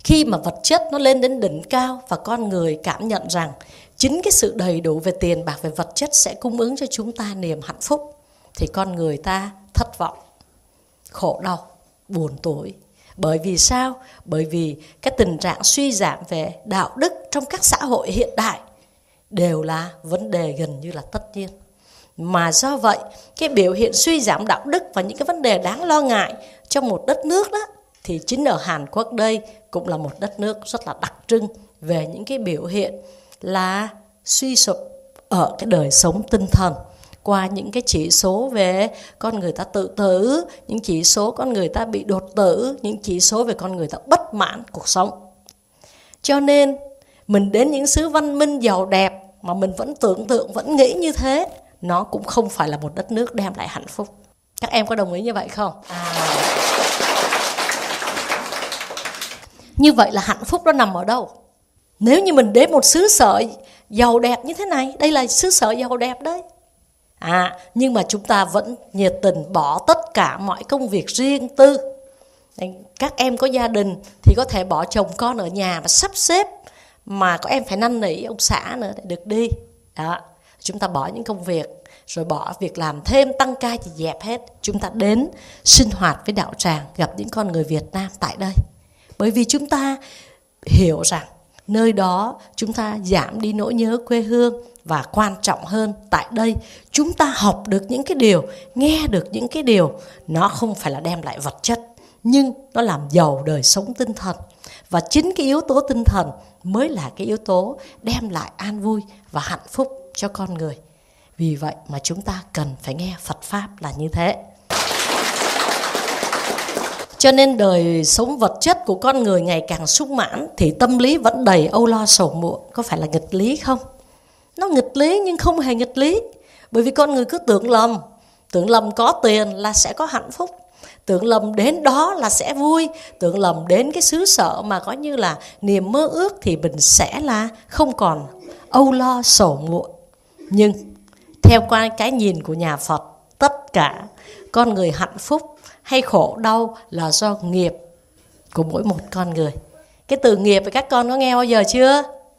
Khi mà vật chất nó lên đến đỉnh cao và con người cảm nhận rằng chính cái sự đầy đủ về tiền bạc, về vật chất sẽ cung ứng cho chúng ta niềm hạnh phúc, thì con người ta thất vọng, khổ đau, buồn tủi. Bởi vì sao? Bởi vì cái tình trạng suy giảm về đạo đức trong các xã hội hiện đại đều là vấn đề gần như là tất nhiên. Mà do vậy, cái biểu hiện suy giảm đạo đức và những cái vấn đề đáng lo ngại trong một đất nước đó, thì chính ở Hàn Quốc đây cũng là một đất nước rất là đặc trưng về những cái biểu hiện là suy sụp ở cái đời sống tinh thần, qua những cái chỉ số về con người ta tự tử, những chỉ số con người ta bị đột tử, những chỉ số về con người ta bất mãn cuộc sống. Cho nên mình đến những xứ văn minh giàu đẹp mà mình vẫn tưởng tượng, vẫn nghĩ như thế, nó cũng không phải là một đất nước đem lại hạnh phúc. Các em có đồng ý như vậy không? Như vậy là hạnh phúc nó nằm ở đâu? Nếu như mình đến một xứ sở giàu đẹp như thế này, đây là xứ sở giàu đẹp đấy. Nhưng mà chúng ta vẫn nhiệt tình bỏ tất cả mọi công việc riêng tư. Các em có gia đình thì có thể bỏ chồng con ở nhà và sắp xếp, mà có em phải năn nỉ ông xã nữa để được đi. Đó. Chúng ta bỏ những công việc, rồi bỏ việc làm thêm, tăng ca thì dẹp hết. Chúng ta đến sinh hoạt với đạo tràng, gặp những con người Việt Nam tại đây. Bởi vì chúng ta hiểu rằng nơi đó chúng ta giảm đi nỗi nhớ quê hương, và quan trọng hơn, tại đây chúng ta học được những cái điều, nghe được những cái điều, nó không phải là đem lại vật chất, nhưng nó làm giàu đời sống tinh thần. Và chính cái yếu tố tinh thần mới là cái yếu tố đem lại an vui và hạnh phúc cho con người. Vì vậy mà chúng ta cần phải nghe Phật Pháp là như thế. Cho nên đời sống vật chất của con người ngày càng sung mãn thì tâm lý vẫn đầy âu lo sầu muộn. Có phải là nghịch lý không? Nó nghịch lý nhưng không hề nghịch lý. Bởi vì con người cứ tưởng lầm có tiền là sẽ có hạnh phúc, tưởng lầm đến đó là sẽ vui, tưởng lầm đến cái xứ sở mà có như là niềm mơ ước thì mình sẽ là không còn âu lo sầu muộn. Nhưng theo qua cái nhìn của nhà Phật, tất cả con người hạnh phúc hay khổ đau là do nghiệp của mỗi một con người. Cái từ nghiệp thì các con có nghe bao giờ chưa?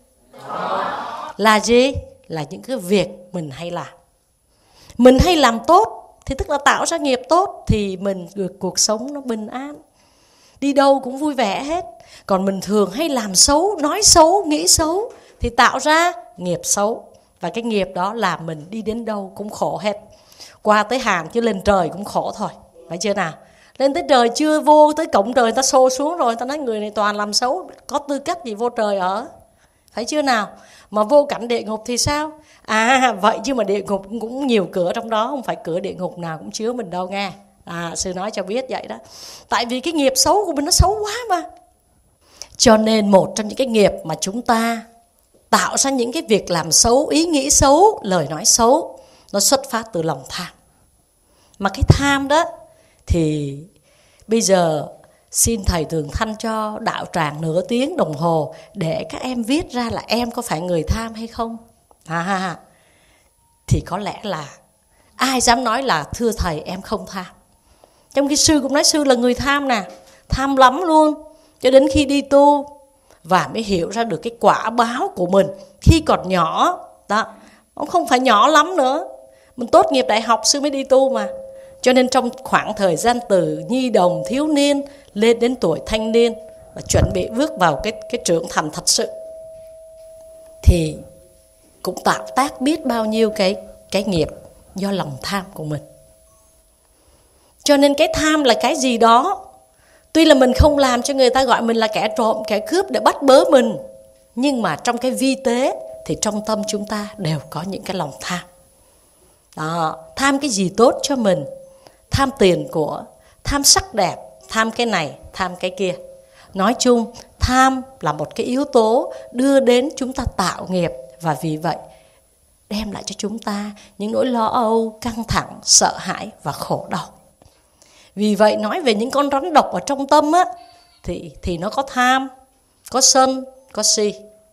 Là gì? Là những cái việc mình hay làm. Mình hay làm tốt thì tức là tạo ra nghiệp tốt, thì mình được cuộc sống nó bình an, đi đâu cũng vui vẻ hết. Còn mình thường hay làm xấu, nói xấu, nghĩ xấu thì tạo ra nghiệp xấu. Và cái nghiệp đó làm mình đi đến đâu cũng khổ hết. Qua tới Hàn chứ lên trời cũng khổ thôi, phải chưa nào? Lên tới trời chưa vô tới cổng trời, người ta xô xuống rồi, người ta nói người này toàn làm xấu, có tư cách gì vô trời ở, phải chưa nào? Mà vô cảnh địa ngục thì sao? Vậy chứ mà địa ngục cũng nhiều cửa trong đó, không phải cửa địa ngục nào cũng chứa mình đâu nghe. Sư nói cho biết vậy đó. Tại vì cái nghiệp xấu của mình nó xấu quá mà. Cho nên một trong những cái nghiệp mà chúng ta tạo ra những cái việc làm xấu, ý nghĩ xấu, lời nói xấu, nó xuất phát từ lòng tham. Mà cái tham đó thì bây giờ xin thầy Thường Thanh cho đạo tràng nửa tiếng đồng hồ để các em viết ra là em có phải người tham hay không. Thì có lẽ là ai dám nói là thưa thầy em không tham. Trong khi sư cũng nói sư là người tham nè, tham lắm luôn. Cho đến khi đi tu và mới hiểu ra được cái quả báo của mình khi còn nhỏ đó, cũng không phải nhỏ lắm nữa. Mình tốt nghiệp đại học sư mới đi tu mà. Cho nên trong khoảng thời gian từ nhi đồng, thiếu niên lên đến tuổi thanh niên và chuẩn bị bước vào cái trưởng thành thật sự, thì cũng tạo tác biết bao nhiêu cái nghiệp do lòng tham của mình. Cho nên cái tham là cái gì đó, tuy là mình không làm cho người ta gọi mình là kẻ trộm, kẻ cướp để bắt bớ mình, nhưng mà trong cái vi tế thì trong tâm chúng ta đều có những cái lòng tham. Đó, tham cái gì tốt cho mình, tham tiền của, tham sắc đẹp, tham cái này, tham cái kia. Nói chung, tham là một cái yếu tố đưa đến chúng ta tạo nghiệp, và vì vậy đem lại cho chúng ta những nỗi lo âu, căng thẳng, sợ hãi và khổ đau. Vì vậy nói về những con rắn độc ở trong tâm á, thì nó có tham, có sân, có si.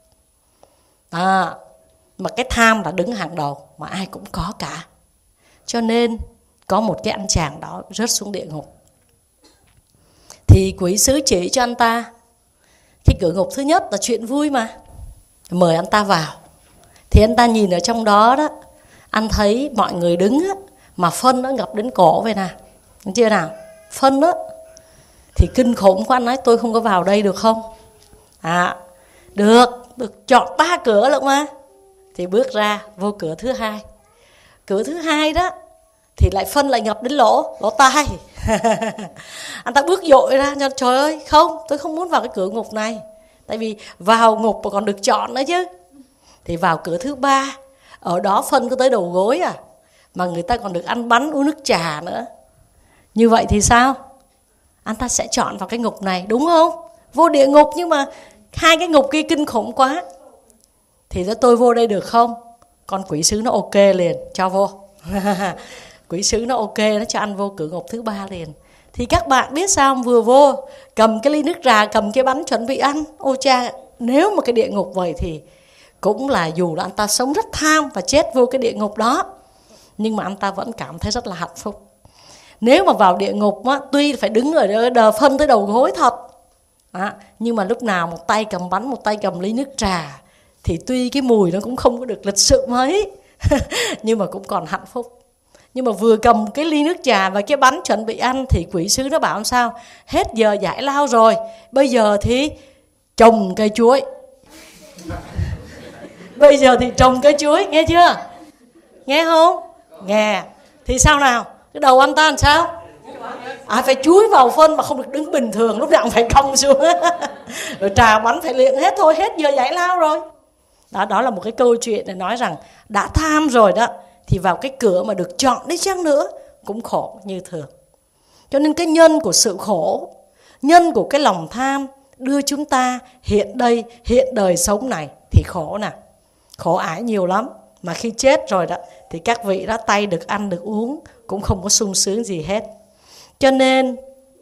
Mà cái tham là đứng hàng đầu mà ai cũng có cả. Cho nên có một cái anh chàng đó rớt xuống địa ngục, thì quỷ sứ chỉ cho anh ta Cái cửa ngục thứ nhất là chuyện vui mà. Mời anh ta vào. Thì anh ta nhìn ở trong đó đó, anh thấy mọi người đứng á, mà phân nó ngập đến cổ vậy nè. Thấy chưa nào? Phân đó. Thì kinh khủng quá, anh nói tôi không có vào đây được không? Được chọn 3 cửa lận mà. Thì bước ra vô cửa thứ hai. Cửa thứ hai đó thì lại phân lại ngập đến lỗ tai. Anh ta bước dội ra, trời ơi không, tôi không muốn vào cái cửa ngục này. Tại vì vào ngục mà còn được chọn nữa chứ. Thì vào cửa thứ ba, ở đó phân có tới đầu gối à, mà người ta còn được ăn bánh uống nước trà nữa. Như vậy thì sao? Anh ta sẽ chọn vào cái ngục này, đúng không? Vô địa ngục nhưng mà 2 cái ngục kia kinh khủng quá. Thì tôi vô đây được không? Con quỷ sứ nó ok liền, cho vô. Quỷ sứ nó ok, nó cho ăn vô cửa ngục thứ 3 liền. Thì các bạn biết sao không? Vừa vô, cầm cái ly nước trà, cầm cái bánh chuẩn bị ăn. Ôi cha, nếu mà cái địa ngục vậy thì cũng là dù là anh ta sống rất tham và chết vô cái địa ngục đó, nhưng mà anh ta vẫn cảm thấy rất là hạnh phúc. Nếu mà vào địa ngục á, tuy phải đứng ở đờ phân tới đầu gối thật, nhưng mà lúc nào một tay cầm bánh, một tay cầm ly nước trà, thì tuy cái mùi nó cũng không có được lịch sự mấy, nhưng mà cũng còn hạnh phúc. Nhưng mà vừa cầm cái ly nước trà và cái bánh chuẩn bị ăn thì quỷ sứ nó bảo làm sao? Hết giờ giải lao rồi, bây giờ thì trồng cây chuối. Bây giờ thì trồng cây chuối, nghe chưa? Nghe không? Nghe. Thì sao nào? Cái đầu anh ta làm sao? Phải chúi vào phân mà không được đứng bình thường, lúc nào cũng phải cong xuống. Rồi trà bánh phải liệng hết thôi, hết giờ giải lao rồi. Đó là một cái câu chuyện để nói rằng đã tham rồi đó, thì vào cái cửa mà được chọn đi chăng nữa cũng khổ như thường. Cho nên cái nhân của sự khổ, nhân của cái lòng tham đưa chúng ta hiện đây, hiện đời sống này thì khổ nè. Khổ ải nhiều lắm. Mà khi chết rồi đó thì các vị đó tay được ăn được uống cũng không có sung sướng gì hết. Cho nên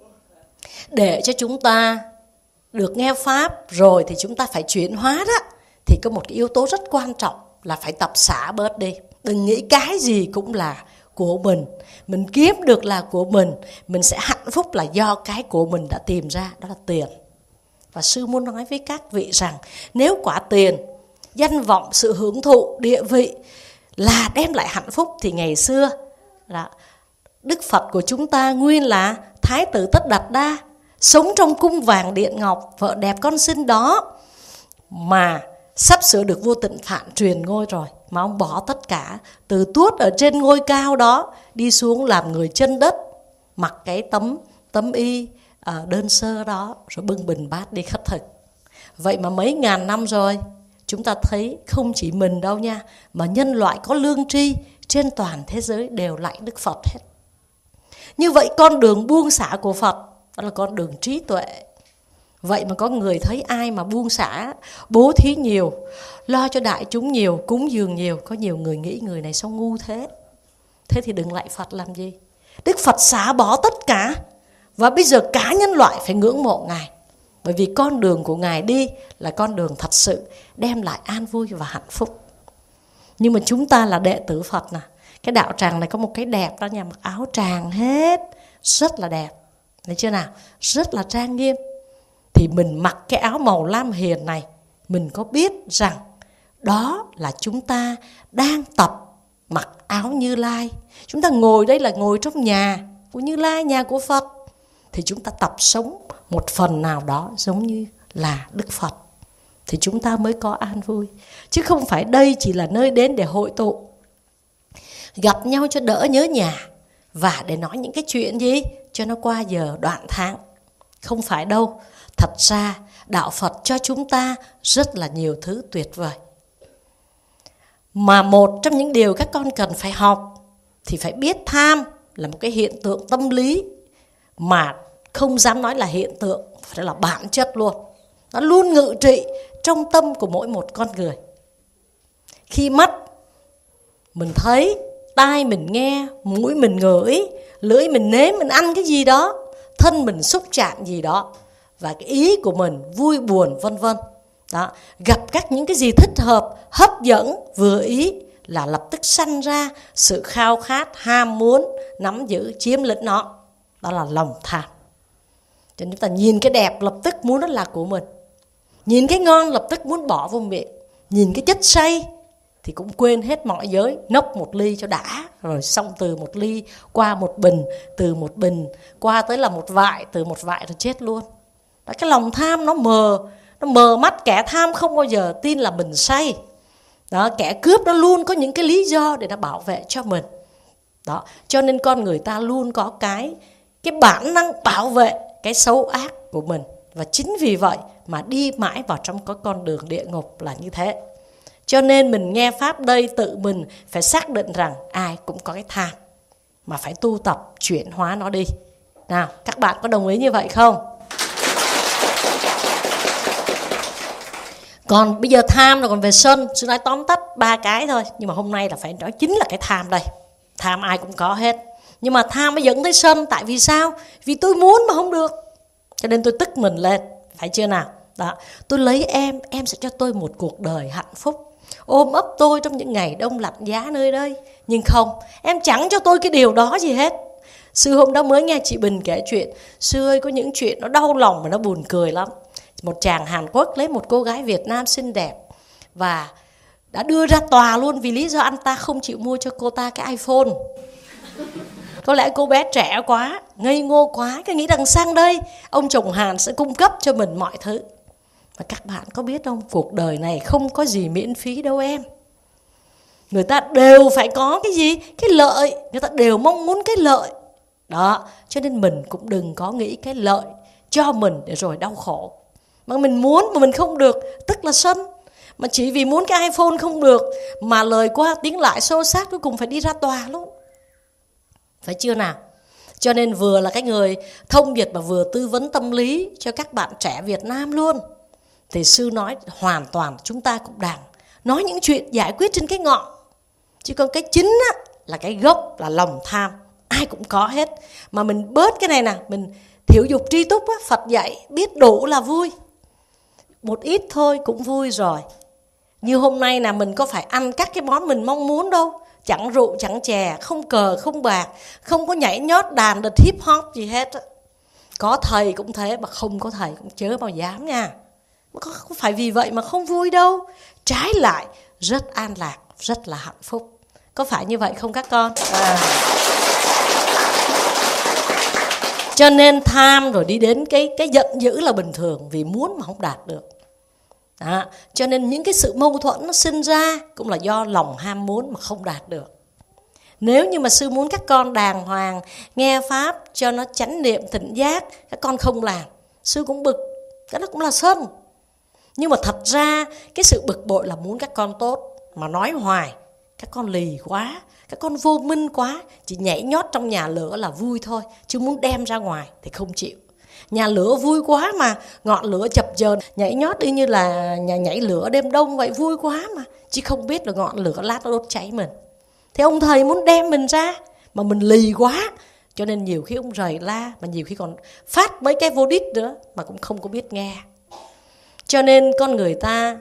để cho chúng ta được nghe Pháp rồi thì chúng ta phải chuyển hóa đó. Thì có một cái yếu tố rất quan trọng là phải tập xả bớt đi. Đừng nghĩ cái gì cũng là của mình kiếm được là của mình sẽ hạnh phúc là do cái của mình đã tìm ra, đó là tiền. Và sư muốn nói với các vị rằng nếu quả tiền, danh vọng, sự hưởng thụ, địa vị là đem lại hạnh phúc thì ngày xưa là Đức Phật của chúng ta nguyên là Thái tử Tất Đạt Đa, sống trong cung vàng điện ngọc, vợ đẹp con xinh đó, mà sắp sửa được vua Tịnh Phạn truyền ngôi rồi, mà ông bỏ tất cả, từ tuốt ở trên ngôi cao đó đi xuống làm người chân đất, mặc cái tấm y đơn sơ đó, rồi bưng bình bát đi khất thực. Vậy mà mấy ngàn năm rồi, chúng ta thấy không chỉ mình đâu nha, mà nhân loại có lương tri trên toàn thế giới đều lạy Đức Phật hết. Như vậy con đường buông xả của Phật đó là con đường trí tuệ. Vậy mà có người thấy ai mà buông xả, bố thí nhiều, lo cho đại chúng nhiều, cúng dường nhiều, có nhiều người nghĩ người này sao ngu thế. Thế thì đừng lạy Phật làm gì. Đức Phật xả bỏ tất cả, và bây giờ cả nhân loại phải ngưỡng mộ Ngài. Bởi vì con đường của Ngài đi là con đường thật sự đem lại an vui và hạnh phúc. Nhưng mà chúng ta là đệ tử Phật nè, cái đạo tràng này có một cái đẹp đó nha, mặc áo tràng hết, rất là đẹp. Thấy chưa nào? Rất là trang nghiêm. Thì mình mặc cái áo màu lam hiền này, mình có biết rằng đó là chúng ta đang tập mặc áo Như Lai. Chúng ta ngồi đây là ngồi trong nhà của Như Lai, nhà của Phật. Thì chúng ta tập sống một phần nào đó giống như là Đức Phật, thì chúng ta mới có an vui. Chứ không phải đây chỉ là nơi đến để hội tụ, gặp nhau cho đỡ nhớ nhà, và để nói những cái chuyện gì cho nó qua giờ đoạn tháng. Không phải đâu. Thật ra đạo Phật cho chúng ta rất là nhiều thứ tuyệt vời. Mà một trong những điều các con cần phải học thì phải biết tham là một cái hiện tượng tâm lý mà không dám nói là hiện tượng, phải là bản chất luôn. Nó luôn ngự trị trong tâm của mỗi một con người. Khi mắt mình thấy, tai mình nghe, mũi mình ngửi, lưỡi mình nếm, mình ăn cái gì đó, thân mình xúc chạm gì đó, và cái ý của mình vui buồn vân vân đó, gặp các những cái gì thích hợp, hấp dẫn, vừa ý là lập tức sanh ra sự khao khát, ham muốn, nắm giữ, chiếm lĩnh nó. Đó là lòng tham. Cho nên chúng ta nhìn cái đẹp lập tức muốn nó là của mình. Nhìn cái ngon lập tức muốn bỏ vô miệng, nhìn cái chất say thì cũng quên hết mọi giới, nốc một ly cho đã, rồi xong từ một ly qua một bình, từ một bình qua tới là một vại, từ một vại rồi chết luôn. Đó, cái lòng tham nó mờ mắt. Kẻ tham không bao giờ tin là mình say. Đó, kẻ cướp nó luôn có những cái lý do để nó bảo vệ cho mình. Đó, cho nên con người ta luôn có cái bản năng bảo vệ cái xấu ác của mình. Và chính vì vậy mà đi mãi vào trong cái con đường địa ngục là như thế. Cho nên mình nghe Pháp đây tự mình phải xác định rằng ai cũng có cái tham, mà phải tu tập chuyển hóa nó đi. Nào, các bạn có đồng ý như vậy không? Còn bây giờ tham rồi còn về sân, sư nói tóm tắt 3 cái thôi. Nhưng mà hôm nay là phải nói chính là cái tham đây. Tham ai cũng có hết. Nhưng mà tham mới dẫn tới sân. Tại vì sao? Vì tôi muốn mà không được, cho nên tôi tức mình lên. Phải chưa nào? Đó. Tôi lấy em sẽ cho tôi một cuộc đời hạnh phúc, ôm ấp tôi trong những ngày đông lạnh giá nơi đây. Nhưng không, em chẳng cho tôi cái điều đó gì hết. Sư hôm đó mới nghe chị Bình kể chuyện. Sư ơi, có những chuyện nó đau lòng mà nó buồn cười lắm. Một chàng Hàn Quốc lấy một cô gái Việt Nam xinh đẹp và đã đưa ra tòa luôn vì lý do anh ta không chịu mua cho cô ta cái iPhone. Có lẽ cô bé trẻ quá, ngây ngô quá, cứ nghĩ rằng sang đây ông chồng Hàn sẽ cung cấp cho mình mọi thứ. Mà các bạn có biết không, cuộc đời này không có gì miễn phí đâu em. Người ta đều phải có cái gì? Cái lợi. Người ta đều mong muốn cái lợi. Đó, cho nên mình cũng đừng có nghĩ cái lợi cho mình để rồi đau khổ. Mà mình muốn mà mình không được, tức là sân. Mà chỉ vì muốn cái iPhone không được mà lời qua tiếng lại xô xát, cuối cùng phải đi ra tòa luôn. Phải chưa nào? Cho nên vừa là cái người thông Việt mà vừa tư vấn tâm lý cho các bạn trẻ Việt Nam luôn. Thì sư nói hoàn toàn chúng ta cũng đang nói những chuyện giải quyết trên cái ngọn. Chứ còn cái chính á, là cái gốc là lòng tham. Ai cũng có hết. Mà mình bớt cái này nè, mình thiểu dục tri túc á, Phật dạy biết đủ là vui. Một ít thôi cũng vui rồi. Như hôm nay là mình có phải ăn các cái món mình mong muốn đâu. Chẳng rượu, chẳng chè, không cờ, không bạc, không có nhảy nhót đàn địch hip hop gì hết. Có thầy cũng thế, mà không có thầy cũng chớ bao dám nha. Không phải vì vậy mà không vui đâu. Trái lại rất an lạc, rất là hạnh phúc. Có phải như vậy không các con? Cho nên tham rồi đi đến cái giận dữ là bình thường, vì muốn mà không đạt được. Đó. Cho nên những cái sự mâu thuẫn nó sinh ra cũng là do lòng ham muốn mà không đạt được. Nếu như mà sư muốn các con đàng hoàng nghe Pháp cho nó chánh niệm tỉnh giác, các con không làm, sư cũng bực, cái đó cũng là sân. Nhưng mà thật ra cái sự bực bội là muốn các con tốt, mà nói hoài các con lì quá, các con vô minh quá, chỉ nhảy nhót trong nhà lửa là vui thôi, chứ muốn đem ra ngoài thì không chịu. Nhà lửa vui quá mà, ngọn lửa chập chờn, nhảy nhót y như là nhà nhảy lửa đêm đông vậy, vui quá mà, chứ không biết là ngọn lửa lát nó đốt cháy mình. Thì ông thầy muốn đem mình ra, mà mình lì quá, cho nên nhiều khi ông rầy la, mà nhiều khi còn phát mấy cái vô đích nữa, mà cũng không có biết nghe. Cho nên con người ta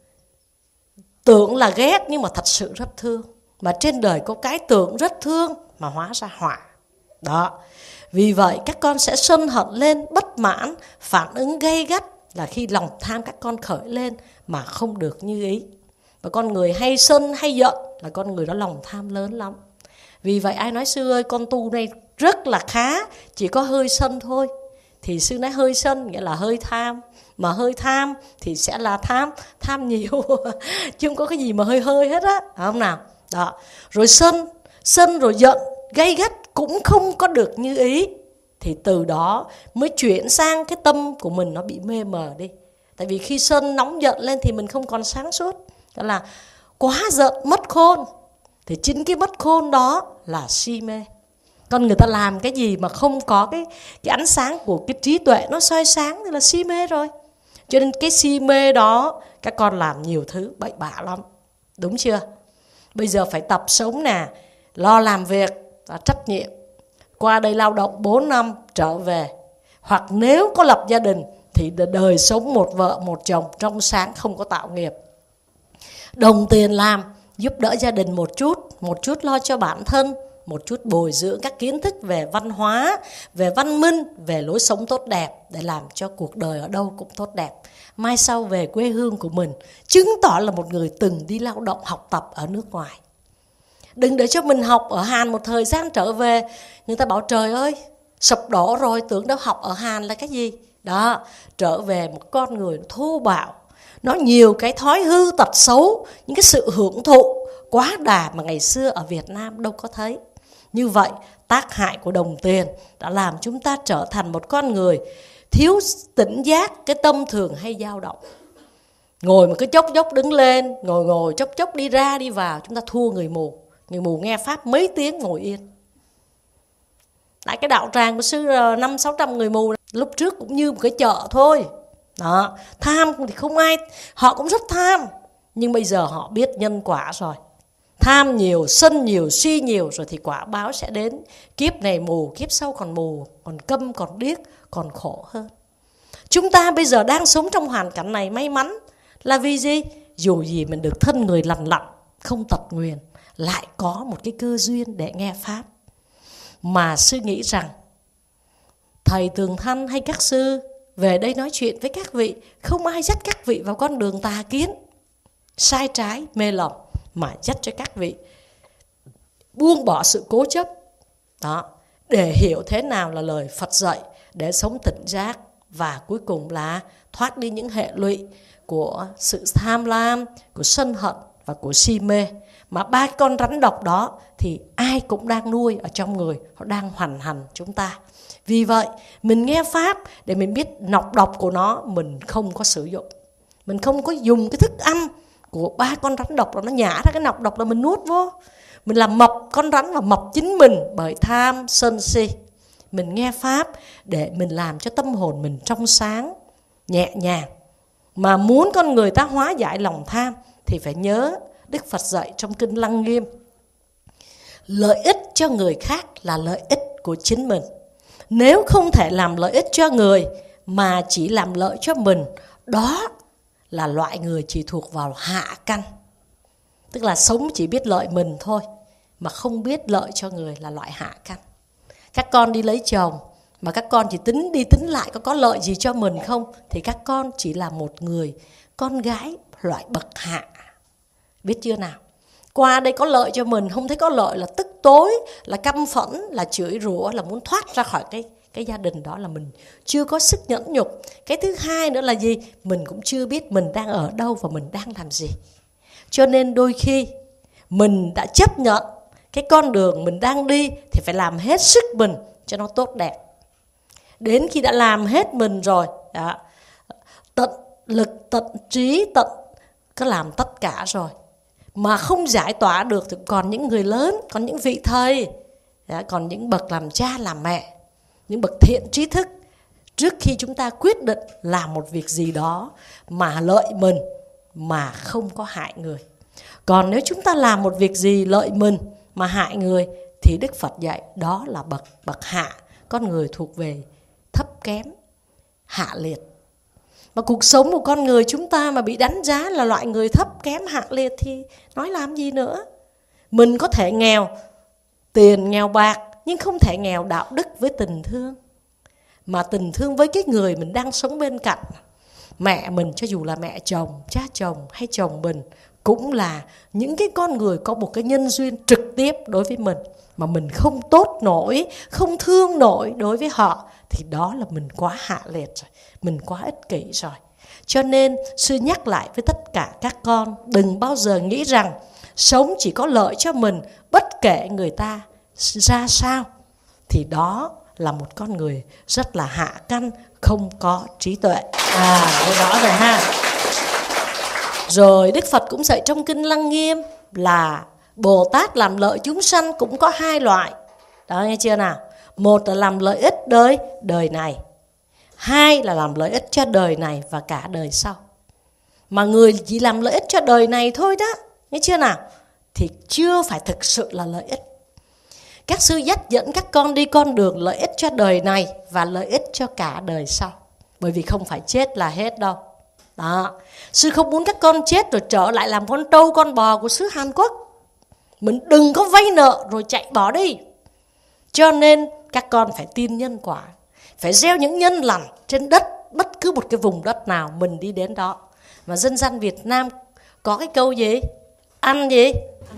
tưởng là ghét nhưng mà thật sự rất thương. Mà trên đời có cái tưởng rất thương mà hóa ra họa. Đó. Vì vậy các con sẽ sân hận lên, bất mãn, phản ứng gay gắt là khi lòng tham các con khởi lên mà không được như ý. Và con người hay sân hay giận là con người đó lòng tham lớn lắm. Vì vậy ai nói sư ơi con tu này rất là khá, chỉ có hơi sân thôi. Thì sư nói hơi sân nghĩa là hơi tham. Mà hơi tham thì sẽ là tham nhiều. Chứ không có cái gì mà hơi hết á, phải không nào? Đó. Rồi sân rồi giận, gay gắt cũng không có được như ý. Thì từ đó mới chuyển sang cái tâm của mình nó bị mê mờ đi. Tại vì khi sân nóng giận lên thì mình không còn sáng suốt. Đó là quá giận mất khôn. Thì chính cái mất khôn đó là si mê. Còn người ta làm cái gì mà không có cái ánh sáng của cái trí tuệ nó soi sáng thì là si mê rồi. Cho nên cái si mê đó các con làm nhiều thứ bậy bạ lắm. Đúng chưa? Bây giờ phải tập sống nè, lo làm việc, trách nhiệm. Qua đây lao động 4 năm trở về. Hoặc nếu có lập gia đình thì đời sống một vợ một chồng trong sáng, không có tạo nghiệp. Đồng tiền làm, giúp đỡ gia đình một chút lo cho bản thân, một chút bồi dưỡng các kiến thức về văn hóa, về văn minh, về lối sống tốt đẹp để làm cho cuộc đời ở đâu cũng tốt đẹp. Mai sau về quê hương của mình, chứng tỏ là một người từng đi lao động học tập ở nước ngoài. Đừng để cho mình học ở Hàn một thời gian trở về, người ta bảo trời ơi, sụp đổ rồi, tưởng đâu học ở Hàn là cái gì. Đó, trở về một con người thô bạo, nó nhiều cái thói hư tật xấu, những cái sự hưởng thụ quá đà mà ngày xưa ở Việt Nam đâu có thấy. Như vậy, tác hại của đồng tiền đã làm chúng ta trở thành một con người thiếu tỉnh giác, cái tâm thường hay dao động. Ngồi mà cứ chốc chốc đứng lên, ngồi chốc chốc đi ra đi vào, chúng ta thua người mù. Người mù nghe Pháp mấy tiếng ngồi yên. Tại cái đạo tràng của sư 500-600 người mù lúc trước cũng như một cái chợ thôi. Đó, tham thì không ai, họ cũng rất tham, nhưng bây giờ họ biết nhân quả rồi. Tham nhiều, sân nhiều, si nhiều rồi thì quả báo sẽ đến. Kiếp này mù, kiếp sau còn mù, còn câm, còn điếc, còn khổ hơn. Chúng ta bây giờ đang sống trong hoàn cảnh này may mắn là vì gì? Dù gì mình được thân người lành lặn, không tật nguyền, lại có một cái cơ duyên để nghe Pháp. Mà sư nghĩ rằng thầy Tường Thanh hay các sư về đây nói chuyện với các vị, không ai dắt các vị vào con đường tà kiến, sai trái, mê lầm, mà dắt cho các vị buông bỏ sự cố chấp. Đó, để hiểu thế nào là lời Phật dạy, để sống tỉnh giác và cuối cùng là thoát đi những hệ lụy của sự tham lam, của sân hận và của si mê. Mà ba con rắn độc đó thì ai cũng đang nuôi ở trong người, họ đang hoành hành chúng ta. Vì vậy, mình nghe Pháp để mình biết nọc độc của nó mình không có sử dụng. Mình không có dùng cái thức ăn của ba con rắn độc đó, nó nhả ra cái nọc độc là mình nuốt vô. Mình làm mập con rắn và mập chính mình bởi tham, sân si. Mình nghe Pháp để mình làm cho tâm hồn mình trong sáng, nhẹ nhàng. Mà muốn con người ta hóa giải lòng tham thì phải nhớ Đức Phật dạy trong Kinh Lăng Nghiêm. Lợi ích cho người khác là lợi ích của chính mình. Nếu không thể làm lợi ích cho người mà chỉ làm lợi cho mình, đó là loại người chỉ thuộc vào hạ căn. Tức là sống chỉ biết lợi mình thôi, mà không biết lợi cho người là loại hạ căn. Các con đi lấy chồng mà các con chỉ tính đi tính lại có lợi gì cho mình không, thì các con chỉ là một người con gái loại bậc hạ. Biết chưa nào? Qua đây có lợi cho mình, không thấy có lợi là tức tối, là căm phẫn, là chửi rủa, là muốn thoát ra khỏi cái gia đình đó, là mình chưa có sức nhẫn nhục. Cái thứ hai nữa là gì? Mình cũng chưa biết mình đang ở đâu và mình đang làm gì. Cho nên đôi khi mình đã chấp nhận cái con đường mình đang đi thì phải làm hết sức mình cho nó tốt đẹp. Đến khi đã làm hết mình rồi, đó, tận lực, tận trí, có làm tất cả rồi, mà không giải tỏa được thì còn những người lớn, còn những vị thầy, còn những bậc làm cha làm mẹ, những bậc thiện trí thức. Trước khi chúng ta quyết định làm một việc gì đó mà lợi mình mà không có hại người. Còn nếu chúng ta làm một việc gì lợi mình mà hại người thì Đức Phật dạy đó là bậc hạ, con người thuộc về thấp kém, hạ liệt. Mà cuộc sống của con người chúng ta mà bị đánh giá là loại người thấp kém hạ liệt thì nói làm gì nữa. Mình có thể nghèo tiền, nghèo bạc, nhưng không thể nghèo đạo đức với tình thương. Mà tình thương với cái người mình đang sống bên cạnh. Mẹ mình, cho dù là mẹ chồng, cha chồng hay chồng mình, cũng là những cái con người có một cái nhân duyên trực tiếp đối với mình, mà mình không tốt nổi, không thương nổi đối với họ, thì đó là mình quá hạ liệt rồi, mình quá ích kỷ rồi. Cho nên sư nhắc lại với tất cả các con, đừng bao giờ nghĩ rằng sống chỉ có lợi cho mình, bất kể người ta ra sao, thì đó là một con người rất là hạ căn, không có trí tuệ. Rõ rồi ha. Rồi Đức Phật cũng dạy trong Kinh Lăng Nghiêm là Bồ Tát làm lợi chúng sanh cũng có hai loại. Đó, nghe chưa nào? Một là làm lợi ích đời này, hai là làm lợi ích cho đời này và cả đời sau. Mà người chỉ làm lợi ích cho đời này thôi đó, nghe chưa nào? Thì chưa phải thực sự là lợi ích. Các sư dắt dẫn các con đi con đường lợi ích cho đời này và lợi ích cho cả đời sau. Bởi vì không phải chết là hết đâu. Đó. Sư không muốn các con chết rồi trở lại làm con trâu con bò của xứ Hàn Quốc. Mình đừng có vay nợ rồi chạy bỏ đi. Cho nên các con phải tin nhân quả, phải gieo những nhân lành trên đất, bất cứ một cái vùng đất nào mình đi đến đó. Mà dân gian Việt Nam có cái câu gì? Ăn gì?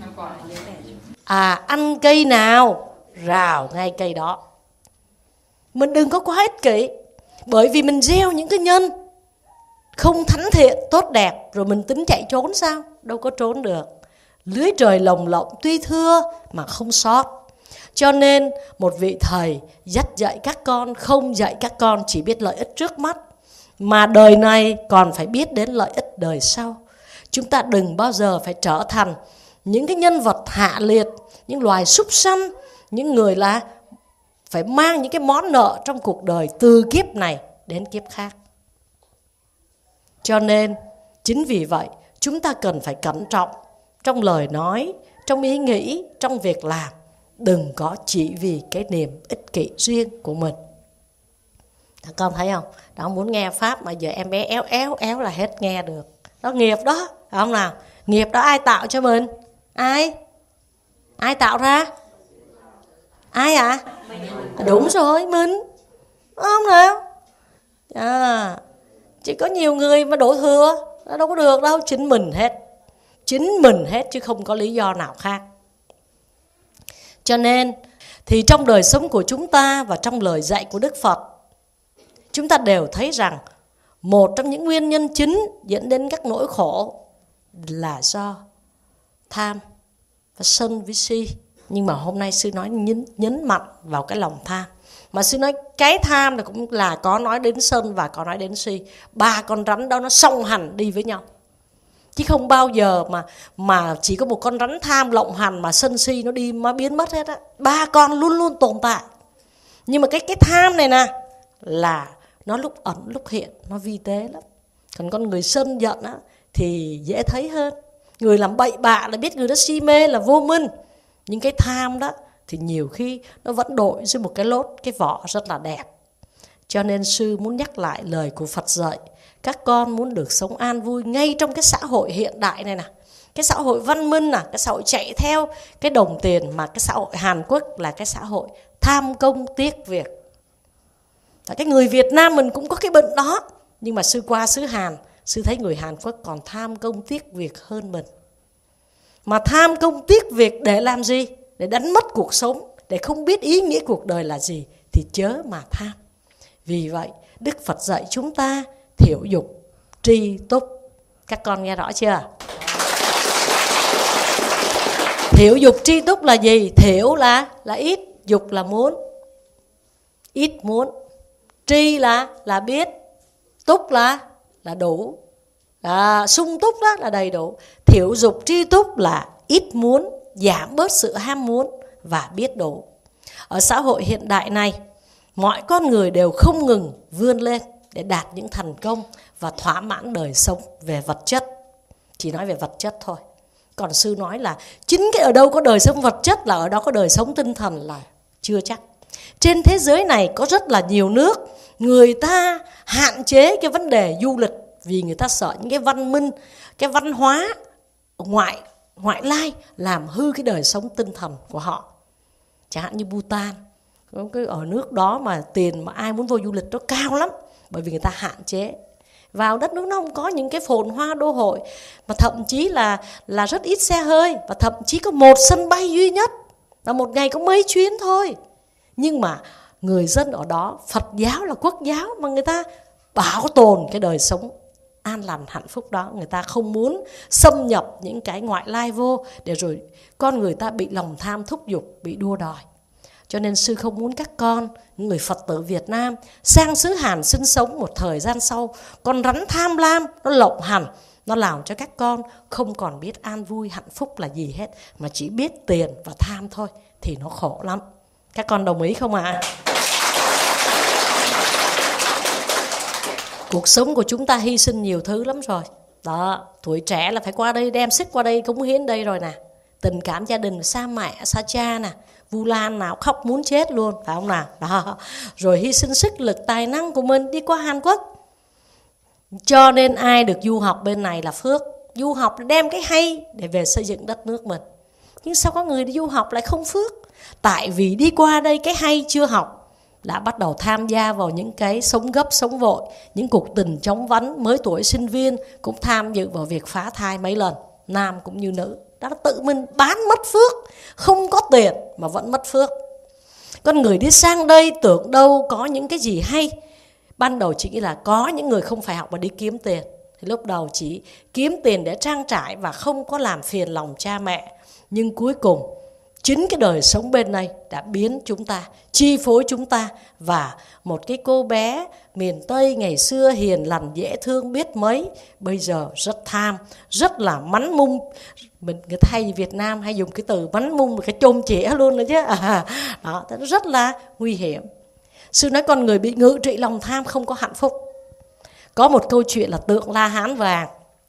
Ăn cây nào rào ngay cây đó. Mình đừng có quá ích kỷ, bởi vì mình gieo những cái nhân không thánh thiện, tốt đẹp, rồi mình tính chạy trốn sao? Đâu có trốn được. Lưới trời lồng lộng tuy thưa mà không sót. Cho nên một vị thầy dắt dạy các con, không dạy các con chỉ biết lợi ích trước mắt, mà đời này còn phải biết đến lợi ích đời sau. Chúng ta đừng bao giờ phải trở thành những cái nhân vật hạ liệt, những loài súc sanh, những người là phải mang những cái món nợ trong cuộc đời từ kiếp này đến kiếp khác. Cho nên chính vì vậy chúng ta cần phải cẩn trọng trong lời nói, trong ý nghĩ, trong việc làm. Đừng có chỉ vì cái niềm ích kỷ riêng của mình. Các con thấy không? Đó, muốn nghe Pháp mà giờ em bé éo là hết nghe được. Đó nghiệp đó, phải không nào? Nghiệp đó ai tạo cho mình? Ai? Ai tạo ra? Ai ạ? Đúng rồi, mình. Không nào? Chỉ có nhiều người mà đổ thừa, nó đâu có được đâu, chính mình hết. Chính mình hết chứ không có lý do nào khác. Cho nên thì trong đời sống của chúng ta và trong lời dạy của Đức Phật, chúng ta đều thấy rằng một trong những nguyên nhân chính dẫn đến các nỗi khổ là do tham và sân với si. Nhưng mà hôm nay sư nói nhấn mạnh vào cái lòng tham. Mà sư nói cái tham là cũng là có nói đến sân và có nói đến si. Ba con rắn đó nó song hành đi với nhau. Chứ không bao giờ mà chỉ có một con rắn tham lộng hành mà sân si nó đi mà biến mất hết á. Ba con luôn luôn tồn tại. Nhưng mà cái tham này nè là nó lúc ẩn lúc hiện, nó vi tế lắm. Còn con người sân giận á thì dễ thấy hơn. Người làm bậy bạ là biết người đó si mê là vô minh. Nhưng cái tham đó thì nhiều khi nó vẫn đội dưới một cái lốt, cái vỏ rất là đẹp. Cho nên sư muốn nhắc lại lời của Phật dạy. Các con muốn được sống an vui ngay trong cái xã hội hiện đại này nè. Cái xã hội văn minh nè, cái xã hội chạy theo cái đồng tiền, mà cái xã hội Hàn Quốc là cái xã hội tham công tiếc việc. Và cái người Việt Nam mình cũng có cái bệnh đó. Nhưng mà sư qua xứ Hàn, sư thấy người Hàn Quốc còn tham công tiếc việc hơn mình. Mà tham công tiếc việc để làm gì? Để đánh mất cuộc sống, để không biết ý nghĩa cuộc đời là gì thì chớ mà tham. Vì vậy Đức Phật dạy chúng ta thiểu dục tri túc. Các con nghe rõ chưa? Thiểu dục tri túc là gì? Thiểu là ít, dục là muốn, ít muốn. Tri là biết, túc là đủ, sung túc đó là đầy đủ. Thiểu dục tri túc là ít muốn, giảm bớt sự ham muốn và biết đủ. Ở xã hội hiện đại này, mọi con người đều không ngừng vươn lên để đạt những thành công và thỏa mãn đời sống về vật chất. Chỉ nói về vật chất thôi. Còn sư nói là chính cái ở đâu có đời sống vật chất là ở đó có đời sống tinh thần là chưa chắc. Trên thế giới này có rất là nhiều nước, người ta hạn chế cái vấn đề du lịch vì người ta sợ những cái văn minh, cái văn hóa ngoại lai làm hư cái đời sống tinh thần của họ. Chẳng hạn như Bhutan, ở nước đó mà tiền mà ai muốn vô du lịch nó cao lắm, bởi vì người ta hạn chế. Vào đất nước nó không có những cái phồn hoa đô hội, mà thậm chí là rất ít xe hơi, và thậm chí có một sân bay duy nhất, và một ngày có mấy chuyến thôi. Nhưng mà người dân ở đó, Phật giáo là quốc giáo, mà người ta bảo tồn cái đời sống an lành hạnh phúc đó. Người ta không muốn xâm nhập những cái ngoại lai vô, để rồi con người ta bị lòng tham thúc giục, bị đua đòi. Cho nên sư không muốn các con, những người Phật tử Việt Nam, sang xứ Hàn sinh sống một thời gian sau, con rắn tham lam nó lộng hành, nó làm cho các con không còn biết an vui hạnh phúc là gì hết, mà chỉ biết tiền và tham thôi, thì nó khổ lắm. Các con đồng ý không ạ? Cuộc sống của chúng ta hy sinh nhiều thứ lắm rồi. Đó, tuổi trẻ là phải qua đây, đem sức qua đây, cống hiến đây rồi nè. Tình cảm gia đình, xa mẹ, xa cha nè. Vu Lan nào khóc muốn chết luôn, phải không nào? Đó. Rồi hy sinh sức lực, tài năng của mình đi qua Hàn Quốc. Cho nên ai được du học bên này là phước. Du học đem cái hay để về xây dựng đất nước mình. Nhưng sao có người đi du học lại không phước? Tại vì đi qua đây cái hay chưa học, đã bắt đầu tham gia vào những cái sống gấp sống vội, những cuộc tình chóng vánh. Mới tuổi sinh viên cũng tham dự vào việc phá thai mấy lần, nam cũng như nữ. Đó là tự mình bán mất phước. Không có tiền mà vẫn mất phước. Con người đi sang đây tưởng đâu có những cái gì hay. Ban đầu chỉ nghĩ là có những người không phải học mà đi kiếm tiền. Thì lúc đầu chỉ kiếm tiền để trang trải và không có làm phiền lòng cha mẹ. Nhưng cuối cùng chính cái đời sống bên này đã biến chúng ta, chi phối chúng ta. Và một cái cô bé miền Tây ngày xưa hiền lành dễ thương biết mấy, bây giờ rất tham, rất là mắn mung. Người ta hay Việt Nam hay dùng cái từ mắn mung, cái chôm chĩa luôn rồi chứ. Đó, nó rất là nguy hiểm. Sư nói con người bị ngự trị lòng tham không có hạnh phúc. Có một câu chuyện là tượng La Hán vàng.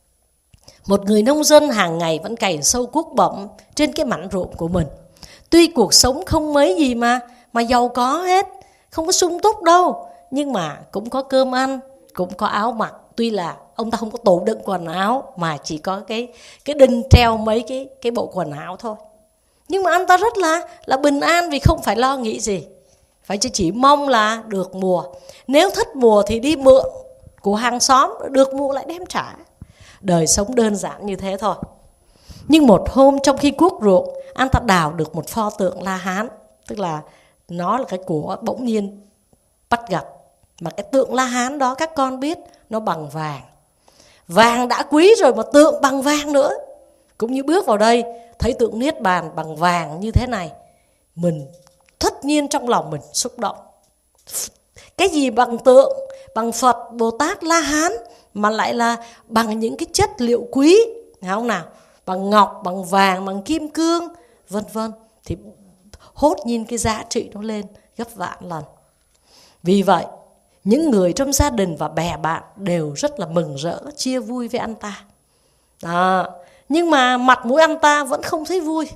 Một người nông dân hàng ngày vẫn cày sâu cuốc bẩm trên cái mảnh ruộng của mình. Tuy cuộc sống không mấy gì mà giàu có hết, không có sung túc đâu, nhưng mà cũng có cơm ăn, cũng có áo mặc. Tuy là ông ta không có tủ đựng quần áo mà chỉ có cái đinh treo mấy cái bộ quần áo thôi. Nhưng mà anh ta rất là bình an vì không phải lo nghĩ gì. Phải chỉ mong là được mùa. Nếu thất mùa thì đi mượn của hàng xóm, được mùa lại đem trả. Đời sống đơn giản như thế thôi. Nhưng một hôm trong khi cuốc ruộng, anh ta đào được một pho tượng La Hán. Tức là nó là cái của bỗng nhiên bắt gặp. Mà cái tượng La Hán đó các con biết nó bằng vàng. Vàng đã quý rồi mà tượng bằng vàng nữa. Cũng như bước vào đây thấy tượng Niết Bàn bằng vàng như thế này, mình tất nhiên trong lòng mình xúc động. Cái gì bằng tượng, bằng Phật, Bồ Tát, La Hán mà lại là bằng những cái chất liệu quý, phải không nào? Bằng ngọc, bằng vàng, bằng kim cương, vân vân. Thì hốt nhìn cái giá trị nó lên gấp vạn lần. Vì vậy, những người trong gia đình và bè bạn đều rất là mừng rỡ, chia vui với anh ta. Đó. Nhưng mà mặt mũi anh ta vẫn không thấy vui.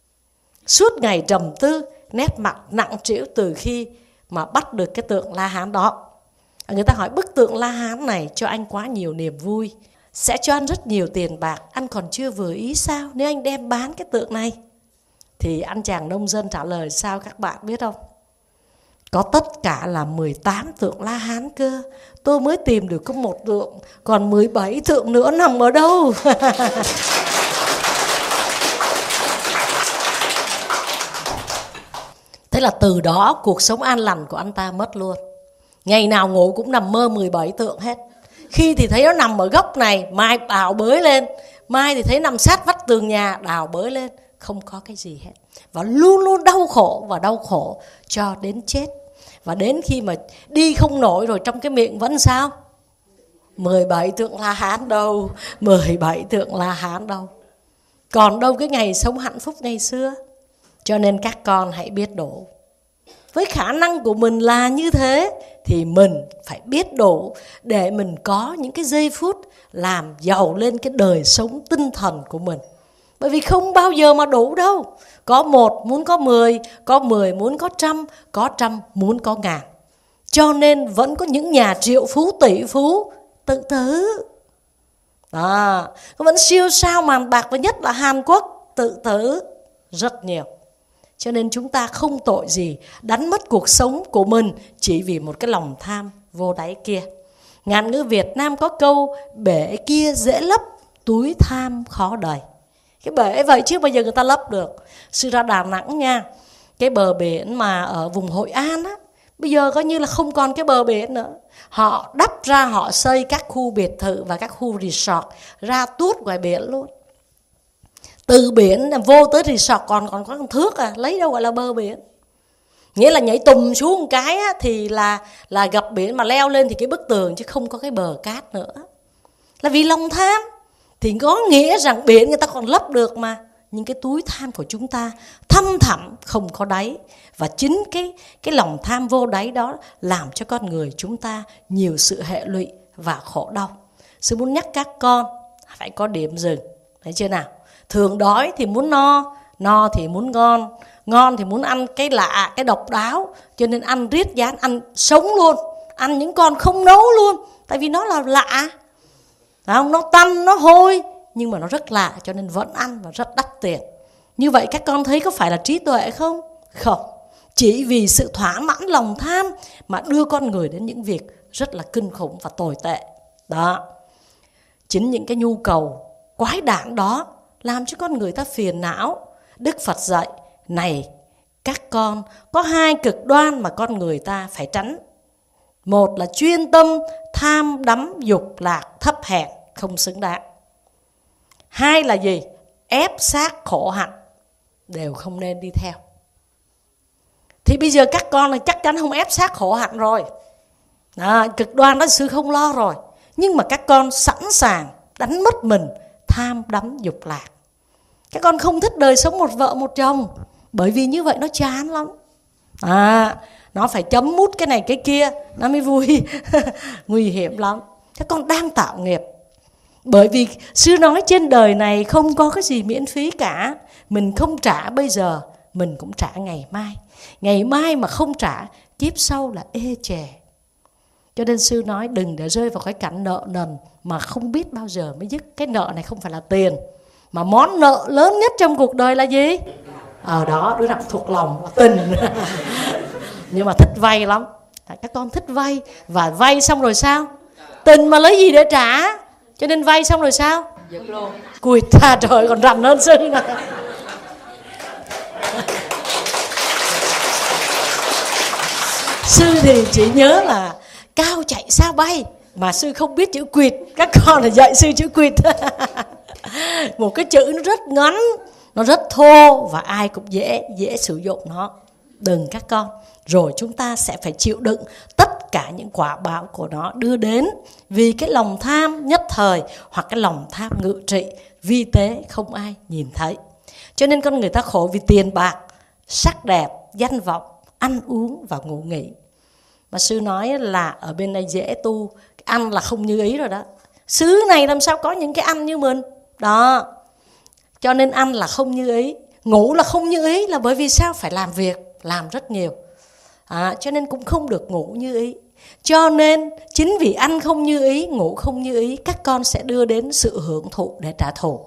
Suốt ngày trầm tư, nét mặt nặng trĩu từ khi mà bắt được cái tượng La Hán đó. Người ta hỏi bức tượng La Hán này cho anh quá nhiều niềm vui, sẽ cho anh rất nhiều tiền bạc, anh còn chưa vừa ý sao nếu anh đem bán cái tượng này? Thì anh chàng nông dân trả lời sao các bạn biết không? Có tất cả là 18 tượng La Hán cơ. Tôi mới tìm được có một tượng, còn 17 tượng nữa nằm ở đâu? Thế là từ đó cuộc sống an lành của anh ta mất luôn. Ngày nào ngủ cũng nằm mơ 17 tượng hết. Khi thì thấy nó nằm ở góc này, mai đào bới lên. Mai thì thấy nằm sát vách tường nhà, đào bới lên. Không có cái gì hết. Và luôn luôn đau khổ và đau khổ cho đến chết. Và đến khi mà đi không nổi rồi trong cái miệng vẫn sao? 17 tượng La Hán đâu? 17 tượng La Hán đâu? Còn đâu cái ngày sống hạnh phúc ngày xưa? Cho nên các con hãy biết đủ. Với khả năng của mình là như thế thì mình phải biết đủ để mình có những cái giây phút làm giàu lên cái đời sống tinh thần của mình. Bởi vì không bao giờ mà đủ đâu. Có 1 muốn có 10, có 10 muốn có 100, có 100 muốn có 1000. Cho nên vẫn có những nhà triệu phú, tỷ phú tự tử. Vẫn siêu sao màn bạc và nhất là Hàn Quốc tự tử rất nhiều. Cho nên chúng ta không tội gì đánh mất cuộc sống của mình chỉ vì một cái lòng tham vô đáy kia. Ngạn ngữ Việt Nam có câu bể kia dễ lấp, túi tham khó đầy. Cái bể vậy chứ bây giờ người ta lấp được. Sư ra Đà Nẵng nha, cái bờ biển mà ở vùng Hội An á, bây giờ coi như là không còn cái bờ biển nữa. Họ đắp ra, họ xây các khu biệt thự và các khu resort ra tuốt ngoài biển luôn. Từ biển vô tới resort còn có một thước lấy đâu gọi là bờ biển. Nghĩa là nhảy tùm xuống một cái thì là gặp biển, mà leo lên thì cái bức tường chứ không có cái bờ cát nữa. Là vì lòng tham. Thì có nghĩa rằng biển người ta còn lấp được mà. Nhưng cái túi tham của chúng ta thâm thẳm không có đáy. Và chính cái lòng tham vô đáy đó làm cho con người chúng ta nhiều sự hệ lụy và khổ đau. Sư muốn nhắc các con phải có điểm dừng. Thấy chưa nào? Thường đói thì muốn no, no thì muốn ngon, ngon thì muốn ăn cái lạ, cái độc đáo. Cho nên ăn riết dán, ăn sống luôn, ăn những con không nấu luôn. Tại vì nó là lạ, nó tanh, nó hôi, nhưng mà nó rất lạ cho nên vẫn ăn và rất đắt tiền. Như vậy các con thấy có phải là trí tuệ không? Không. Chỉ vì sự thỏa mãn lòng tham mà đưa con người đến những việc rất là kinh khủng và tồi tệ. Đó. Chính những cái nhu cầu quái đản đó làm cho con người ta phiền não. Đức Phật dạy, này các con, có hai cực đoan mà con người ta phải tránh. Một là chuyên tâm tham đắm dục lạc thấp hèn không xứng đáng. Hai là gì? Ép sát khổ hạnh, đều không nên đi theo. Thì bây giờ các con là chắc chắn không ép sát khổ hạnh rồi. Cực đoan đó sư không lo rồi. Nhưng mà các con sẵn sàng đánh mất mình tham đắm dục lạc. Các con không thích đời sống một vợ một chồng, bởi vì như vậy nó chán lắm. Nó phải chấm mút cái này cái kia nó mới vui. Nguy hiểm lắm. Các con đang tạo nghiệp. Bởi vì sư nói trên đời này không có cái gì miễn phí cả. Mình không trả bây giờ, mình cũng trả ngày mai. Ngày mai mà không trả, kiếp sau là ê chề. Cho nên sư nói đừng để rơi vào cái cảnh nợ nần mà không biết bao giờ mới dứt. Cái nợ này không phải là tiền, mà món nợ lớn nhất trong cuộc đời là gì? Đó, đứa nào thuộc lòng là tình. Nhưng mà thích vay lắm. Các con thích vay. Và vay xong rồi sao? Tình mà lấy gì để trả? Cho nên vay xong rồi sao? Giật luôn. Cùi ta trời, còn rành hơn sư nè. Sư thì chỉ nhớ là cao chạy sao bay, mà sư không biết chữ quỵt. Các con là dạy sư chữ quỵt. Một cái chữ nó rất ngắn, nó rất thô, và ai cũng dễ sử dụng nó. Đừng các con. Rồi chúng ta sẽ phải chịu đựng tất cả những quả báo của nó đưa đến, vì cái lòng tham nhất thời hoặc cái lòng tham ngự trị vi tế không ai nhìn thấy. Cho nên con người ta khổ vì tiền bạc, sắc đẹp, danh vọng, ăn uống và ngủ nghỉ. Mà sư nói là ở bên đây dễ tu, ăn là không như ý rồi đó. Xứ này làm sao có những cái ăn như mình. Đó. Cho nên ăn là không như ý, ngủ là không như ý, là bởi vì sao? Phải làm việc, làm rất nhiều. Cho nên cũng không được ngủ như ý. Cho nên chính vì ăn không như ý, ngủ không như ý, các con sẽ đưa đến sự hưởng thụ để trả thù.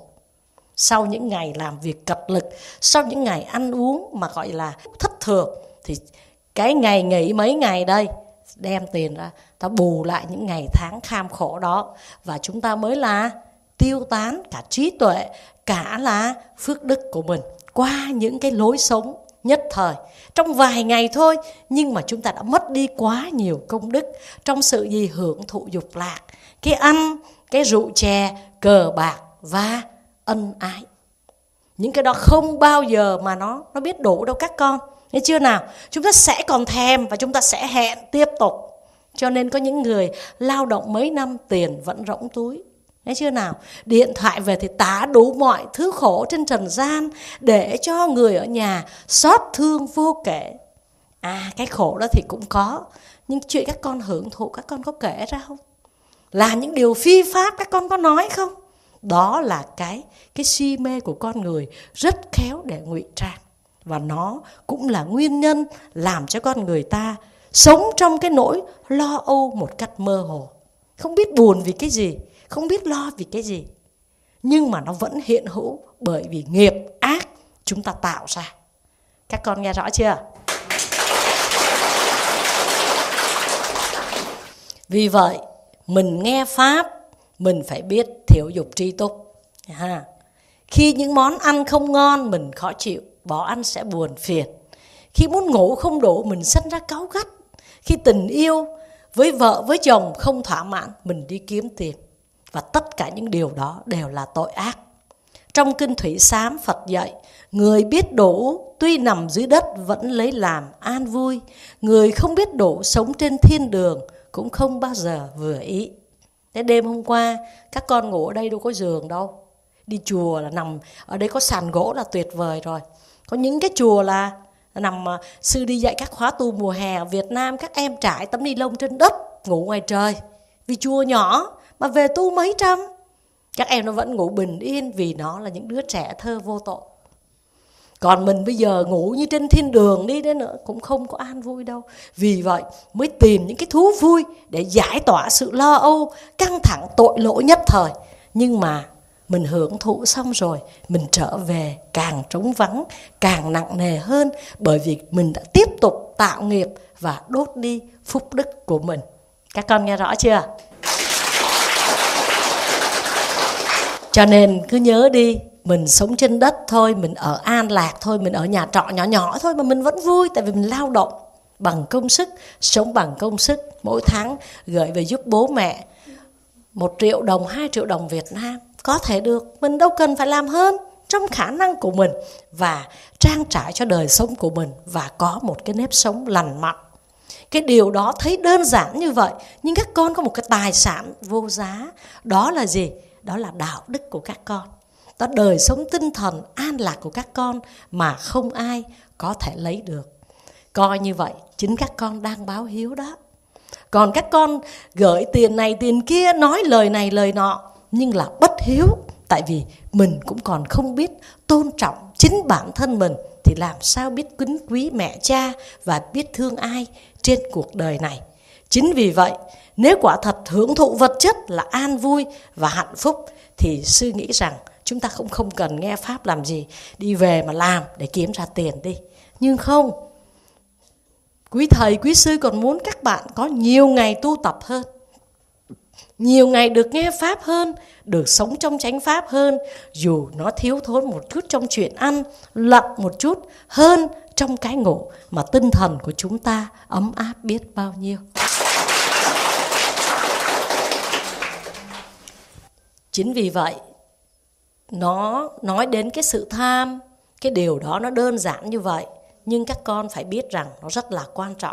Sau những ngày làm việc cật lực, sau những ngày ăn uống mà gọi là thất thường, thì cái ngày nghỉ mấy ngày đây, đem tiền ra, ta bù lại những ngày tháng kham khổ đó. Và chúng ta mới là tiêu tán cả trí tuệ, cả là phước đức của mình qua những cái lối sống nhất thời. Trong vài ngày thôi, nhưng mà chúng ta đã mất đi quá nhiều công đức trong sự gì? Hưởng thụ dục lạc, cái ăn, cái rượu chè, cờ bạc và ân ái. Những cái đó không bao giờ mà nó biết đủ đâu các con. Thấy chưa nào? Chúng ta sẽ còn thèm và chúng ta sẽ hẹn tiếp tục. Cho nên có những người lao động mấy năm tiền vẫn rỗng túi. Thấy chưa nào? Điện thoại về thì tả đủ mọi thứ khổ trên trần gian để cho người ở nhà xót thương vô kể. Cái khổ đó thì cũng có, nhưng chuyện các con hưởng thụ các con có kể ra không? Là những điều phi pháp các con có nói không? Đó là cái si mê của con người rất khéo để ngụy trang. Và nó cũng là nguyên nhân làm cho con người ta sống trong cái nỗi lo âu một cách mơ hồ. Không biết buồn vì cái gì, không biết lo vì cái gì. Nhưng mà nó vẫn hiện hữu bởi vì nghiệp ác chúng ta tạo ra. Các con nghe rõ chưa? Vì vậy, mình nghe Pháp, mình phải biết thiểu dục tri túc. Khi những món ăn không ngon, mình khó chịu, bỏ ăn sẽ buồn phiền. Khi muốn ngủ không đủ, mình sinh ra cáu gắt. Khi tình yêu với vợ, với chồng không thỏa mãn, mình đi kiếm tiền. Và tất cả những điều đó đều là tội ác. Trong Kinh Thủy Sám, Phật dạy, người biết đủ tuy nằm dưới đất vẫn lấy làm an vui. Người không biết đủ sống trên thiên đường cũng không bao giờ vừa ý. Thế đêm hôm qua, các con ngủ ở đây đâu có giường đâu. Đi chùa là nằm, ở đây có sàn gỗ là tuyệt vời rồi. Có những cái chùa là nằm, sư đi dạy các khóa tu mùa hè ở Việt Nam, các em trải tấm ni lông trên đất, ngủ ngoài trời. Vì chùa nhỏ mà về tu mấy trăm, các em nó vẫn ngủ bình yên vì nó là những đứa trẻ thơ vô tội. Còn mình bây giờ ngủ như trên thiên đường đi đến nữa cũng không có an vui đâu. Vì vậy mới tìm những cái thú vui để giải tỏa sự lo âu, căng thẳng, tội lỗi nhất thời. Nhưng mà mình hưởng thụ xong rồi, mình trở về càng trống vắng, càng nặng nề hơn, bởi vì mình đã tiếp tục tạo nghiệp và đốt đi phúc đức của mình. Các con nghe rõ chưa? Cho nên cứ nhớ đi, mình sống trên đất thôi, mình ở an lạc thôi, mình ở nhà trọ nhỏ nhỏ thôi mà mình vẫn vui, tại vì mình lao động bằng công sức, sống bằng công sức. Mỗi tháng gửi về giúp bố mẹ 1 triệu đồng, 2 triệu đồng Việt Nam. Có thể được, mình đâu cần phải làm hơn trong khả năng của mình, và trang trải cho đời sống của mình và có một cái nếp sống lành mạnh. Cái điều đó thấy đơn giản như vậy, nhưng các con có một cái tài sản vô giá. Đó là gì? Đó là đạo đức của các con. Đó là đời sống tinh thần an lạc của các con mà không ai có thể lấy được. Coi như vậy, chính các con đang báo hiếu đó. Còn các con gửi tiền này tiền kia, nói lời này lời nọ, nhưng là bất hiếu. Tại vì mình cũng còn không biết tôn trọng chính bản thân mình, thì làm sao biết kính quý mẹ cha và biết thương ai trên cuộc đời này. Chính vì vậy, nếu quả thật hưởng thụ vật chất là an vui và hạnh phúc, thì sư nghĩ rằng chúng ta cũng không cần nghe Pháp làm gì, đi về mà làm để kiếm ra tiền đi. Nhưng không, quý thầy, quý sư còn muốn các bạn có nhiều ngày tu tập hơn, nhiều ngày được nghe Pháp hơn, được sống trong chánh Pháp hơn, dù nó thiếu thốn một chút trong chuyện ăn, lận một chút hơn trong cái ngủ, mà tinh thần của chúng ta ấm áp biết bao nhiêu. Chính vì vậy, nó nói đến cái sự tham, cái điều đó nó đơn giản như vậy, nhưng các con phải biết rằng nó rất là quan trọng.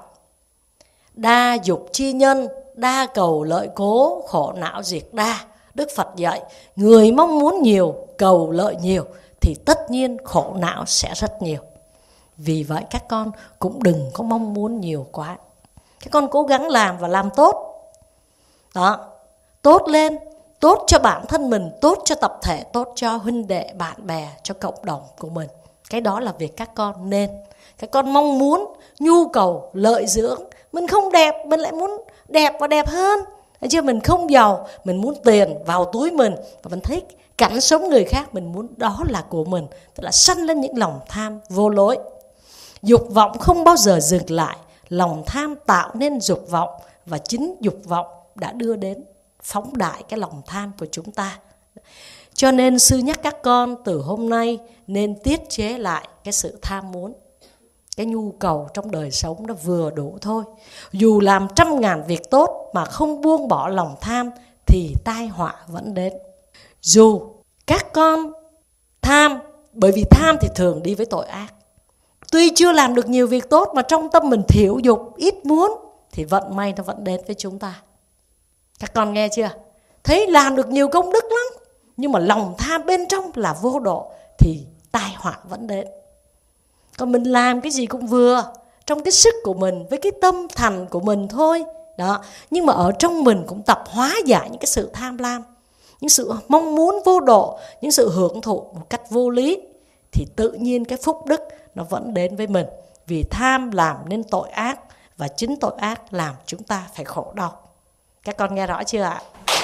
Đa dục chi nhân, đa cầu lợi cố, khổ não diệt đa. Đức Phật dạy, người mong muốn nhiều, cầu lợi nhiều, thì tất nhiên khổ não sẽ rất nhiều. Vì vậy các con cũng đừng có mong muốn nhiều quá. Các con cố gắng làm và làm tốt. Đó, tốt lên, tốt cho bản thân mình, tốt cho tập thể, tốt cho huynh đệ, bạn bè, cho cộng đồng của mình. Cái đó là việc các con nên. Các con mong muốn, nhu cầu, lợi dưỡng. Mình không đẹp, mình lại muốn đẹp và đẹp hơn. Thấy chưa? Mình không giàu, mình muốn tiền vào túi mình. Và mình thấy cảnh sống người khác, mình muốn đó là của mình. Tức là sanh lên những lòng tham vô lối. Dục vọng không bao giờ dừng lại. Lòng tham tạo nên dục vọng, và chính dục vọng đã đưa đến phóng đại cái lòng tham của chúng ta. Cho nên sư nhắc các con từ hôm nay nên tiết chế lại cái sự tham muốn. Cái nhu cầu trong đời sống nó vừa đủ thôi. Dù làm 100.000 việc tốt mà không buông bỏ lòng tham thì tai họa vẫn đến. Dù các con tham, bởi vì tham thì thường đi với tội ác. Tuy chưa làm được nhiều việc tốt mà trong tâm mình thiểu dục, ít muốn, thì vận may nó vẫn đến với chúng ta. Các con nghe chưa? Thấy làm được nhiều công đức lắm, nhưng mà lòng tham bên trong là vô độ, thì tai họa vẫn đến. Còn mình làm cái gì cũng vừa, trong cái sức của mình, với cái tâm thành của mình thôi. Đó. Nhưng mà ở trong mình cũng tập hóa giải những cái sự tham lam, những sự mong muốn vô độ, những sự hưởng thụ một cách vô lý, thì tự nhiên cái phúc đức nó vẫn đến với mình. Vì tham làm nên tội ác, và chính tội ác làm chúng ta phải khổ đau. Các con nghe rõ chưa ạ?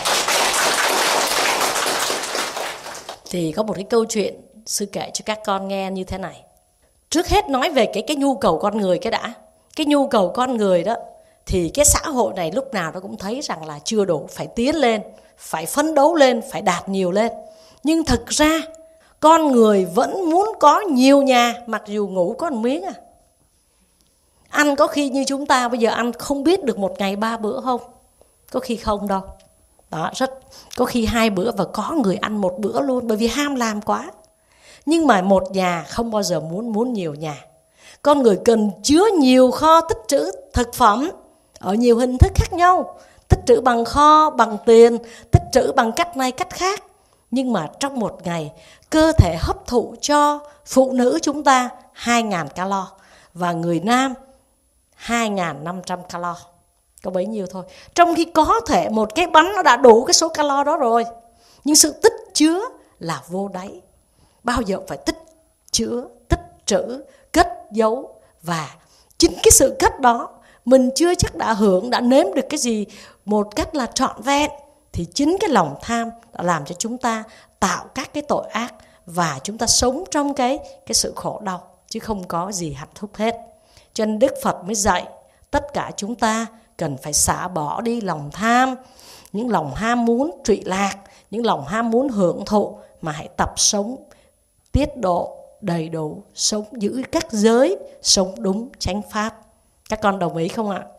Thì có một cái câu chuyện sư kể cho các con nghe như thế này. Trước hết nói về cái nhu cầu con người cái đã. Cái nhu cầu con người đó, thì cái xã hội này lúc nào nó cũng thấy rằng là chưa đủ, phải tiến lên, phải phấn đấu lên, phải đạt nhiều lên. Nhưng thực ra con người vẫn muốn có nhiều nhà, mặc dù ngủ có một miếng à. Ăn có khi như chúng ta bây giờ ăn không biết được một ngày 3 bữa không? Có khi không đâu. Đó, có khi 2 bữa, và có người ăn 1 bữa luôn, bởi vì ham làm quá. Nhưng mà một nhà không bao giờ muốn nhiều nhà. Con người cần chứa nhiều kho tích trữ thực phẩm ở nhiều hình thức khác nhau. Tích trữ bằng kho, bằng tiền, tích trữ bằng cách này cách khác. Nhưng mà trong một ngày, cơ thể hấp thụ cho phụ nữ chúng ta 2.000 calo, và người nam 2.500 calo. Có bấy nhiêu thôi. Trong khi có thể một cái bánh nó đã đủ cái số calo đó rồi. Nhưng sự tích chứa là vô đáy. Bao giờ phải tích chứa, tích trữ, cất giấu. Và chính cái sự cất đó, mình chưa chắc đã hưởng, đã nếm được cái gì một cách là trọn vẹn. Thì chính cái lòng tham đã làm cho chúng ta tạo các cái tội ác, và chúng ta sống trong cái sự khổ đau, chứ không có gì hạnh phúc hết. Cho nên Đức Phật mới dạy tất cả chúng ta cần phải xả bỏ đi lòng tham, những lòng ham muốn trụy lạc, những lòng ham muốn hưởng thụ, mà hãy tập sống tiết độ, đầy đủ, sống giữ các giới, sống đúng chánh pháp. Các con đồng ý không ạ?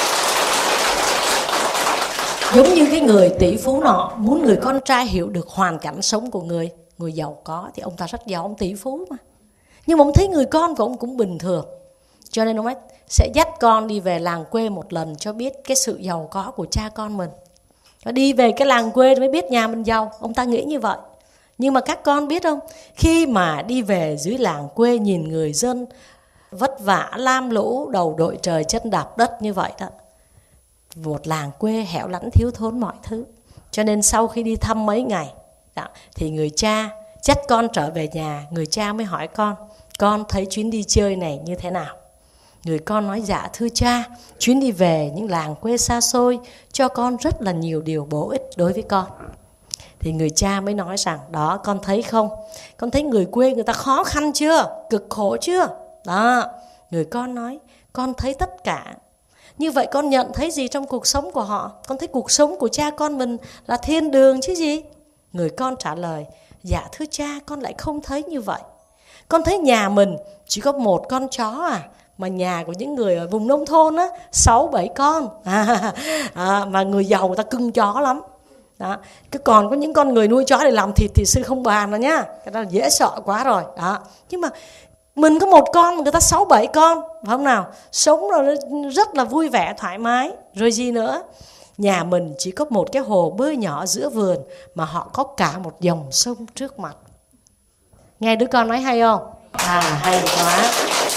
Giống như cái người tỷ phú nọ muốn người con trai hiểu được hoàn cảnh sống của người giàu có, thì ông ta rất giàu, ông tỷ phú mà. Nhưng mà ông thấy người con của ông cũng bình thường, cho nên ông ấy sẽ dắt con đi về làng quê một lần cho biết cái sự giàu có của cha con mình. Và đi về cái làng quê mới biết nhà mình giàu, ông ta nghĩ như vậy. Nhưng mà các con biết không, khi mà đi về dưới làng quê nhìn người dân vất vả lam lũ, đầu đội trời chân đạp đất như vậy đó, một làng quê hẻo lánh thiếu thốn mọi thứ. Cho nên sau khi đi thăm mấy ngày đó, thì người cha dắt con trở về nhà. Người cha mới hỏi con thấy chuyến đi chơi này như thế nào? Người con nói: dạ thưa cha, chuyến đi về những làng quê xa xôi cho con rất là nhiều điều bổ ích đối với con. Thì người cha mới nói rằng: đó, con thấy không? Con thấy người quê người ta khó khăn chưa? Cực khổ chưa? Đó, người con nói: con thấy tất cả. Như vậy con nhận thấy gì trong cuộc sống của họ? Con thấy cuộc sống của cha con mình là thiên đường chứ gì? Người con trả lời: dạ thưa cha, con lại không thấy như vậy. Con thấy nhà mình chỉ có một con chó mà nhà của những người ở vùng nông thôn 6-7 con. Mà người giàu người ta cưng chó lắm. Đó. Cứ còn có những con người nuôi chó để làm thịt thì sư không bàn rồi nhá. Cái đó là dễ sợ quá rồi. Đó. Nhưng mà mình có một con mà người ta 6-7 con, phải không nào? Sống rồi rất là vui vẻ, thoải mái. Rồi gì nữa? Nhà mình chỉ có một cái hồ bơi nhỏ giữa vườn, mà họ có cả một dòng sông trước mặt. Nghe đứa con nói hay không? Hay quá.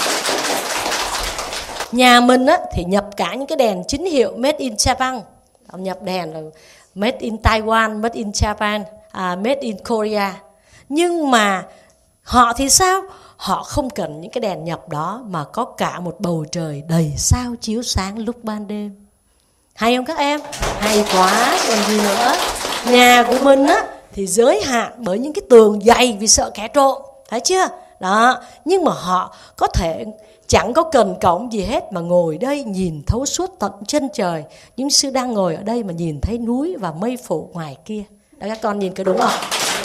Nhà mình thì nhập cả những cái đèn chính hiệu Made in Japan. Nhập đèn là Made in Taiwan, Made in Japan, Made in Korea. Nhưng mà họ thì sao? Họ không cần những cái đèn nhập đó, mà có cả một bầu trời đầy sao chiếu sáng lúc ban đêm. Hay không các em? Hay quá, còn gì nữa? Nhà của mình thì giới hạn bởi những cái tường dày vì sợ kẻ trộm, thấy chưa? Đó, nhưng mà họ có thể chẳng có cần cổng gì hết mà ngồi đây nhìn thấu suốt tận chân trời. Những sư đang ngồi ở đây mà nhìn thấy núi và mây phủ ngoài kia. Đó, các con nhìn cái đúng không?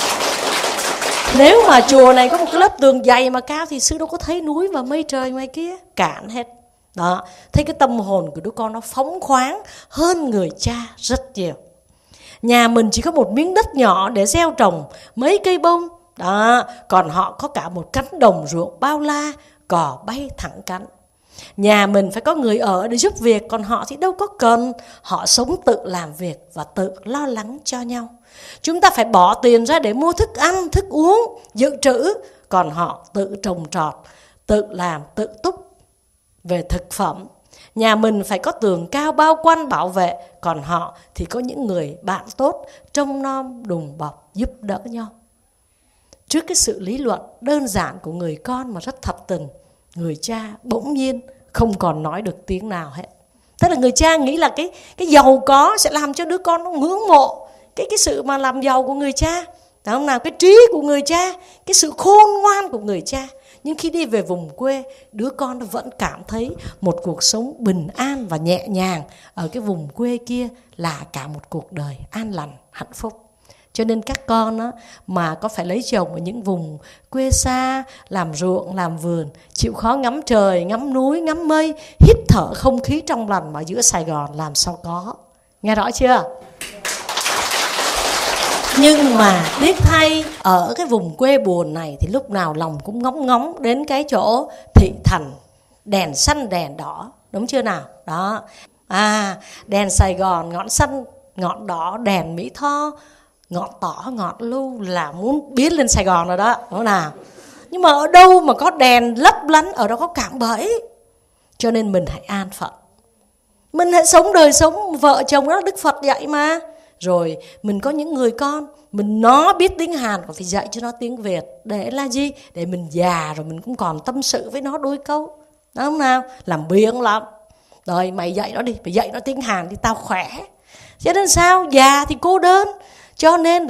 Nếu mà chùa này có một cái lớp tường dày mà cao thì sư đâu có thấy núi và mây trời ngoài kia, cản hết. Đó, thấy cái tâm hồn của đứa con nó phóng khoáng hơn người cha rất nhiều. Nhà mình chỉ có một miếng đất nhỏ để gieo trồng mấy cây bông. Đó, còn họ có cả một cánh đồng ruộng bao la, cỏ bay thẳng cánh. Nhà mình phải có người ở để giúp việc, còn họ thì đâu có cần. Họ sống tự làm việc và tự lo lắng cho nhau. Chúng ta phải bỏ tiền ra để mua thức ăn, thức uống, dự trữ, còn họ tự trồng trọt, tự làm, tự túc về thực phẩm. Nhà mình phải có tường cao bao quanh bảo vệ, còn họ thì có những người bạn tốt, trông nom đùm bọc, giúp đỡ nhau. Trước cái sự lý luận đơn giản của người con mà rất thật tình, người cha bỗng nhiên không còn nói được tiếng nào hết. Tức là người cha nghĩ là cái giàu có sẽ làm cho đứa con nó ngưỡng mộ cái sự mà làm giàu của người cha, phải không nào? Cái trí của người cha, cái sự khôn ngoan của người cha. Nhưng khi đi về vùng quê, đứa con nó vẫn cảm thấy một cuộc sống bình an và nhẹ nhàng ở cái vùng quê kia là cả một cuộc đời an lành, hạnh phúc. Cho nên các con mà có phải lấy chồng ở những vùng quê xa, làm ruộng, làm vườn, chịu khó ngắm trời, ngắm núi, ngắm mây, hít thở không khí trong lành mà giữa Sài Gòn làm sao có. Nghe rõ chưa? Nhưng mà tiếc thay, ở cái vùng quê buồn này thì lúc nào lòng cũng ngóng ngóng đến cái chỗ thị thành, đèn xanh đèn đỏ, đúng chưa nào? Đó. Đèn Sài Gòn, ngọn xanh, ngọn đỏ, đèn Mỹ Tho, ngọn tỏ, ngọn lưu là muốn biến lên Sài Gòn rồi đó, đúng không nào? Nhưng mà ở đâu mà có đèn lấp lánh, ở đó có cạm bẫy. Cho nên mình hãy an phận. Mình hãy sống đời sống vợ chồng, đó Đức Phật dạy mà. Rồi mình có những người con, nó biết tiếng Hàn, còn phải dạy cho nó tiếng Việt. Để là gì? Để mình già rồi mình cũng còn tâm sự với nó đôi câu. Đúng không nào? Làm biếng lắm. Rồi mày dạy nó đi, mày dạy nó tiếng Hàn thì tao khỏe. Cho nên sao? Già thì cô đơn. Cho nên là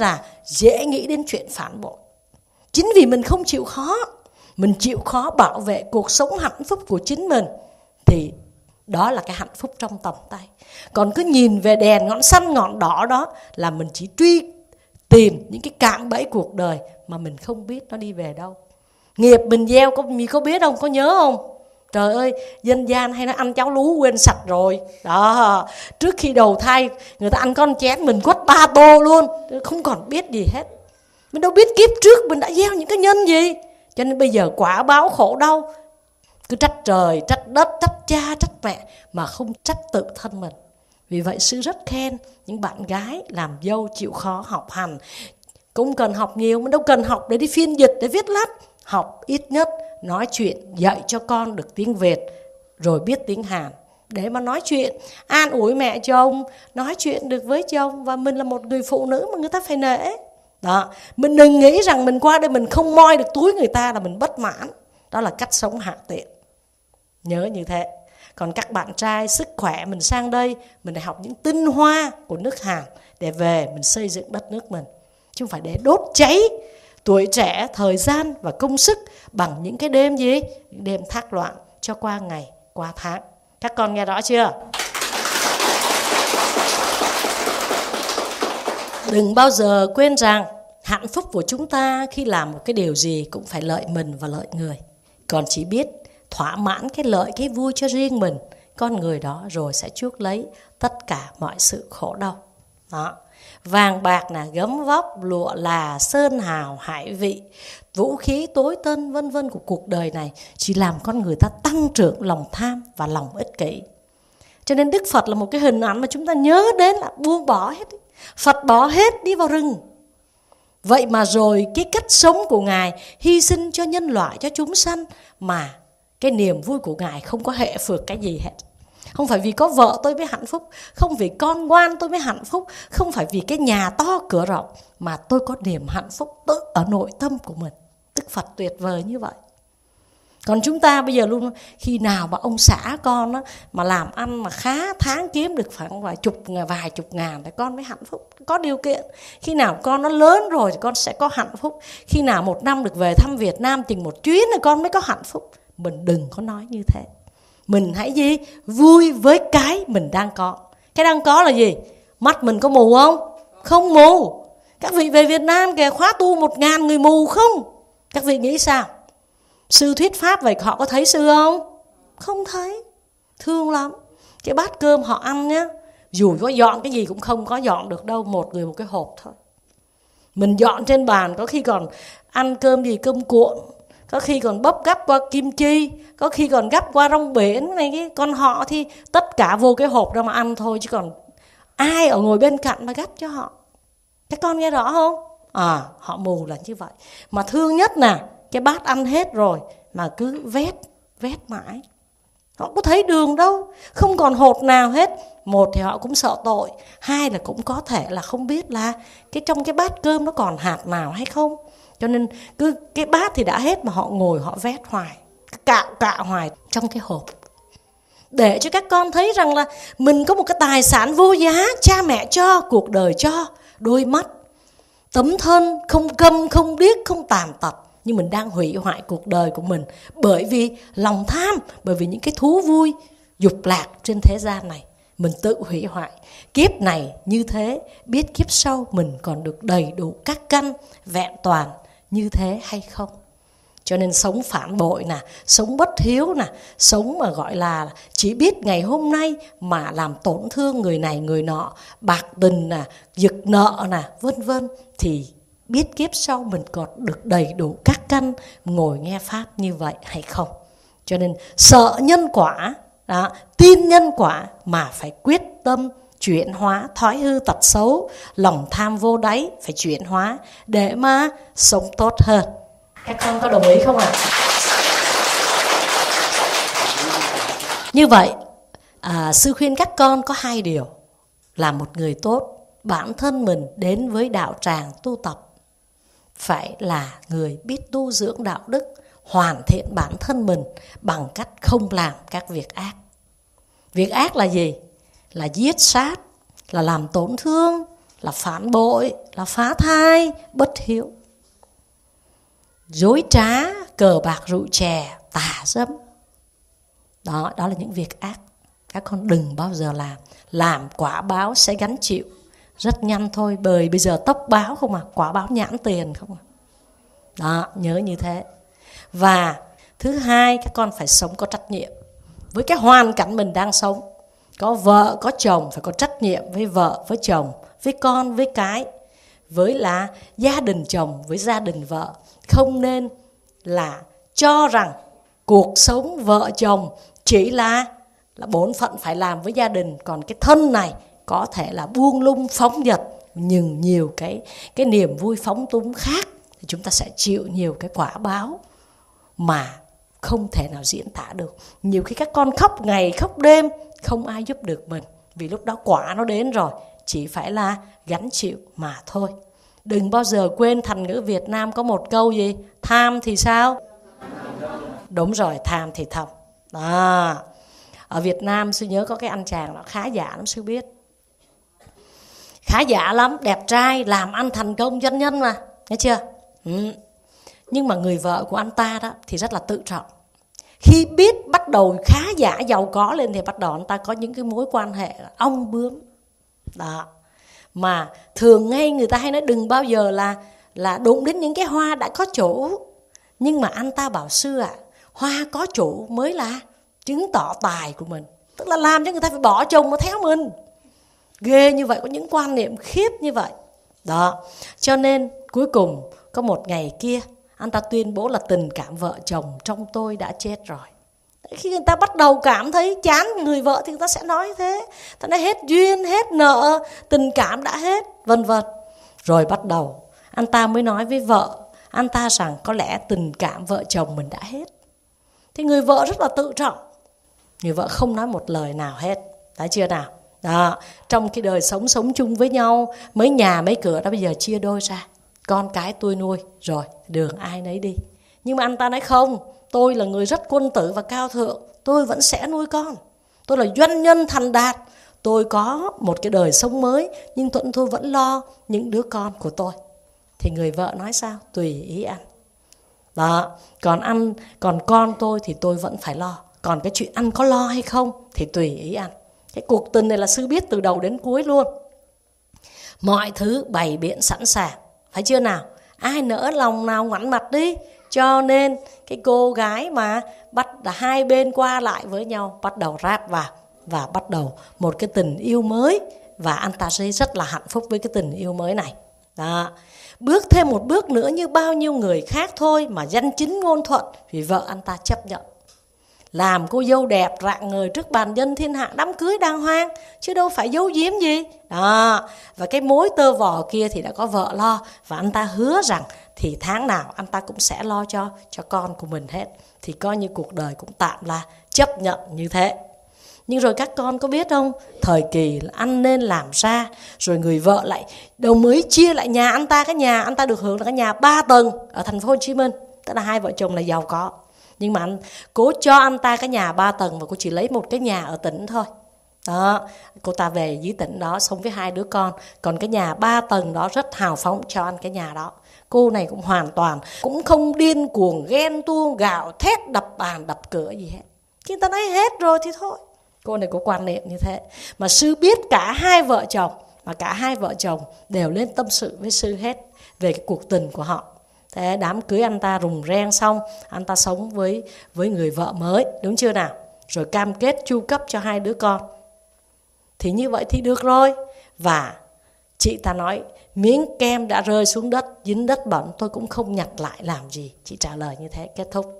dễ nghĩ đến chuyện phản bội. Chính vì mình không chịu khó, mình chịu khó bảo vệ cuộc sống hạnh phúc của chính mình, thì đó là cái hạnh phúc trong tầm tay. Còn cứ nhìn về đèn ngọn xanh ngọn đỏ đó là mình chỉ truy tìm những cái cạm bẫy cuộc đời mà mình không biết nó đi về đâu. Nghiệp mình gieo có biết không, có nhớ không? Trời ơi, dân gian hay nói ăn cháo lú quên sạch rồi. Đó, trước khi đầu thai người ta ăn con chén mình quất 3 tô luôn, không còn biết gì hết. Mình đâu biết kiếp trước mình đã gieo những cái nhân gì. Cho nên bây giờ quả báo khổ đau, cứ trách trời, trách đất, trách cha, trách mẹ mà không trách tự thân mình. Vì vậy sư rất khen những bạn gái làm dâu chịu khó học hành. Cũng cần học nhiều, mình đâu cần học để đi phiên dịch, để viết lách. Học ít nhất nói chuyện, dạy cho con được tiếng Việt, rồi biết tiếng Hàn, để mà nói chuyện, an ủi mẹ chồng, nói chuyện được với chồng. Và mình là một người phụ nữ mà người ta phải nể. Đó, mình đừng nghĩ rằng mình qua đây mình không moi được túi người ta là mình bất mãn. Đó là cách sống hạ tiện. Nhớ như thế. Còn các bạn trai sức khỏe, mình sang đây mình để học những tinh hoa của nước Hàn để về mình xây dựng đất nước mình, chứ không phải để đốt cháy tuổi trẻ, thời gian và công sức bằng những cái đêm gì? Những đêm thác loạn cho qua ngày, qua tháng. Các con nghe rõ chưa? Đừng bao giờ quên rằng hạnh phúc của chúng ta khi làm một cái điều gì cũng phải lợi mình và lợi người. Còn chỉ biết thỏa mãn cái lợi, cái vui cho riêng mình, con người đó rồi sẽ chuốc lấy tất cả mọi sự khổ đau. Đó. Vàng bạc là gấm vóc, lụa là sơn hào hải vị, vũ khí tối tân vân vân của cuộc đời này chỉ làm con người ta tăng trưởng lòng tham và lòng ích kỷ. Cho nên Đức Phật là một cái hình ảnh mà chúng ta nhớ đến là buông bỏ hết. Phật bỏ hết đi vào rừng. Vậy mà rồi cái cách sống của Ngài hy sinh cho nhân loại, cho chúng sanh, mà cái niềm vui của Ngài không có hệ phược cái gì hết. Không phải vì có vợ tôi mới hạnh phúc, không vì con ngoan tôi mới hạnh phúc, không phải vì cái nhà to cửa rộng, mà tôi có niềm hạnh phúc tự ở nội tâm của mình. Đức Phật tuyệt vời như vậy. Còn chúng ta bây giờ luôn, khi nào mà ông xã con đó, mà làm ăn mà khá, tháng kiếm được khoảng vài chục ngàn thì con mới hạnh phúc, có điều kiện. Khi nào con nó lớn rồi thì con sẽ có hạnh phúc. Khi nào một năm được về thăm Việt Nam chừng một chuyến thì con mới có hạnh phúc. Mình đừng có nói như thế. Mình hãy gì? Vui với cái mình đang có. Cái đang có là gì? Mắt mình có mù không? Không mù. Các vị về Việt Nam kìa, khóa tu 1.000 người mù không? Các vị nghĩ sao? Sư thuyết pháp vậy họ có thấy sư không? Không thấy. Thương lắm. Cái bát cơm họ ăn nhá, dù có dọn cái gì cũng không có dọn được đâu, một người một cái hộp thôi. Mình dọn trên bàn có khi còn ăn cơm gì, cơm cuộn, có khi còn bóp gắp qua kim chi, có khi còn gắp qua rong biển này kia. Còn họ thì tất cả vô cái hộp ra mà ăn thôi, chứ còn ai ở ngồi bên cạnh mà gắp cho họ. Các con nghe rõ không? Họ mù là như vậy. Mà thương nhất nè, cái bát ăn hết rồi mà cứ vét mãi. Họ có thấy đường đâu, không còn hột nào hết. Một thì họ cũng sợ tội, hai là cũng có thể là không biết là trong cái bát cơm nó còn hạt nào hay không. Cho nên cứ cái bát thì đã hết mà họ ngồi họ vét hoài, cạo hoài trong cái hộp. Để cho các con thấy rằng là mình có một cái tài sản vô giá, cha mẹ cho, cuộc đời cho, đôi mắt, tấm thân, không câm, không điếc, không tàn tật. Nhưng mình đang hủy hoại cuộc đời của mình bởi vì lòng tham, bởi vì những cái thú vui, dục lạc trên thế gian này. Mình tự hủy hoại. Kiếp này như thế, biết kiếp sau mình còn được đầy đủ các căn vẹn toàn như thế hay không? Cho nên sống phản bội nè, sống bất hiếu nè, sống mà gọi là chỉ biết ngày hôm nay mà làm tổn thương người này người nọ, bạc tình nè, giật nợ nè, vân vân, thì biết kiếp sau mình còn được đầy đủ các căn ngồi nghe pháp như vậy hay không? Cho nên sợ nhân quả, tin nhân quả mà phải quyết tâm chuyển hóa thói hư tật xấu, lòng tham vô đáy phải chuyển hóa để mà sống tốt hơn. Các con có đồng ý không ạ? Như vậy, sư khuyên các con có 2 điều. Làm một người tốt, bản thân mình đến với đạo tràng tu tập phải là người biết tu dưỡng đạo đức, hoàn thiện bản thân mình bằng cách không làm các việc ác. Việc ác là gì? Là giết sát, là làm tổn thương, là phản bội, là phá thai, bất hiếu, dối trá, cờ bạc rượu chè, tà dâm. Đó là những việc ác. Các con đừng bao giờ làm quả báo sẽ gánh chịu. Rất nhanh thôi, bởi bây giờ tốc báo không à, quả báo nhãn tiền không à. Đó, nhớ như thế. Và thứ hai, các con phải sống có trách nhiệm với cái hoàn cảnh mình đang sống. Có vợ, có chồng, phải có trách nhiệm với vợ, với chồng, với con, với cái, với là gia đình chồng, với gia đình vợ. Không nên là cho rằng cuộc sống vợ chồng chỉ là bổn phận phải làm với gia đình, còn cái thân này có thể là buông lung phóng dật, nhưng nhiều cái niềm vui phóng túng khác, thì chúng ta sẽ chịu nhiều cái quả báo mà không thể nào diễn tả được. Nhiều khi các con khóc ngày khóc đêm, không ai giúp được mình, vì lúc đó quả nó đến rồi, chỉ phải là gánh chịu mà thôi. Đừng bao giờ quên thành ngữ Việt Nam có một câu gì? Tham thì sao? Đúng rồi, tham thì thầm. Đó. Ở Việt Nam sư nhớ có cái anh chàng đó khá giả lắm, sư biết. Khá giả lắm, đẹp trai, làm ăn thành công, doanh nhân mà, nghe chưa? Nhưng mà người vợ của anh ta đó thì rất là tự trọng. Khi biết bắt đầu khá giả giàu có lên thì bắt đầu anh ta có những cái mối quan hệ ong bướm. Đó. Mà thường ngay người ta hay nói đừng bao giờ là đụng đến những cái hoa đã có chủ. Nhưng mà anh ta bảo sư ạ, hoa có chủ mới là chứng tỏ tài của mình. Tức là làm cho người ta phải bỏ chồng mà theo mình. Ghê như vậy, có những quan niệm khiếp như vậy. Đó, cho nên cuối cùng có một ngày kia, anh ta tuyên bố là tình cảm vợ chồng trong tôi đã chết rồi. Khi người ta bắt đầu cảm thấy chán người vợ thì người ta sẽ nói thế. Ta nói hết duyên, hết nợ, tình cảm đã hết, vân vân. Rồi bắt đầu, anh ta mới nói với vợ anh ta rằng có lẽ tình cảm vợ chồng mình đã hết. Thì người vợ rất là tự trọng. Người vợ không nói một lời nào hết. Thấy chưa nào? Đó, trong cái đời sống chung với nhau, mấy nhà mấy cửa đó bây giờ chia đôi ra. Con cái tôi nuôi, rồi đường ai nấy đi. Nhưng mà anh ta nói không, tôi là người rất quân tử và cao thượng, tôi vẫn sẽ nuôi con. Tôi là doanh nhân thành đạt, tôi có một cái đời sống mới, nhưng tôi vẫn lo những đứa con của tôi. Thì người vợ nói sao? Tùy ý anh. Đó, còn con tôi thì tôi vẫn phải lo. Còn cái chuyện anh có lo hay không thì tùy ý anh. Cái cuộc tình này là sư biết từ đầu đến cuối luôn. Mọi thứ bày biện sẵn sàng, phải chưa nào? Ai nỡ lòng nào ngoảnh mặt đi. Cho nên cái cô gái mà bắt hai bên qua lại với nhau, bắt đầu ráp vào và bắt đầu một cái tình yêu mới. Và anh ta sẽ rất là hạnh phúc với cái tình yêu mới này. Đó. Bước thêm một bước nữa như bao nhiêu người khác thôi, mà danh chính ngôn thuận vì vợ anh ta chấp nhận. Làm cô dâu đẹp rạng ngời trước bàn dân thiên hạ, đám cưới đàng hoàng, chứ đâu phải giấu giếm gì. Đó. Và cái mối tơ vò kia thì đã có vợ lo. Và anh ta hứa rằng thì tháng nào anh ta cũng sẽ lo cho con của mình hết. Thì coi như cuộc đời cũng tạm là chấp nhận như thế. Nhưng rồi các con có biết không, thời kỳ là ăn nên làm ra. Rồi người vợ lại đồng ý chia lại nhà anh ta. Cái nhà anh ta được hưởng là cái nhà 3 tầng ở thành phố Hồ Chí Minh. Tức là hai vợ chồng là giàu có. Nhưng mà cố cho anh ta cái nhà 3 tầng và cô chỉ lấy một cái nhà ở tỉnh thôi. Đó, cô ta về dưới tỉnh đó sống với 2 đứa con. Còn cái nhà 3 tầng đó rất hào phóng cho anh cái nhà đó. Cô này cũng hoàn toàn, cũng không điên cuồng, ghen tuông, gào thét, đập bàn, đập cửa gì hết. Khi người ta nói hết rồi thì thôi. Cô này có quan niệm như thế. Mà sư biết cả hai vợ chồng, mà cả hai vợ chồng đều lên tâm sự với sư hết về cái cuộc tình của họ. Thế đám cưới anh ta rùng reng xong, anh ta sống với người vợ mới, đúng chưa nào? Rồi cam kết chu cấp cho 2 đứa con. Thì như vậy thì được rồi. Và chị ta nói, miếng kem đã rơi xuống đất, dính đất bẩn, tôi cũng không nhặt lại làm gì. Chị trả lời như thế, kết thúc.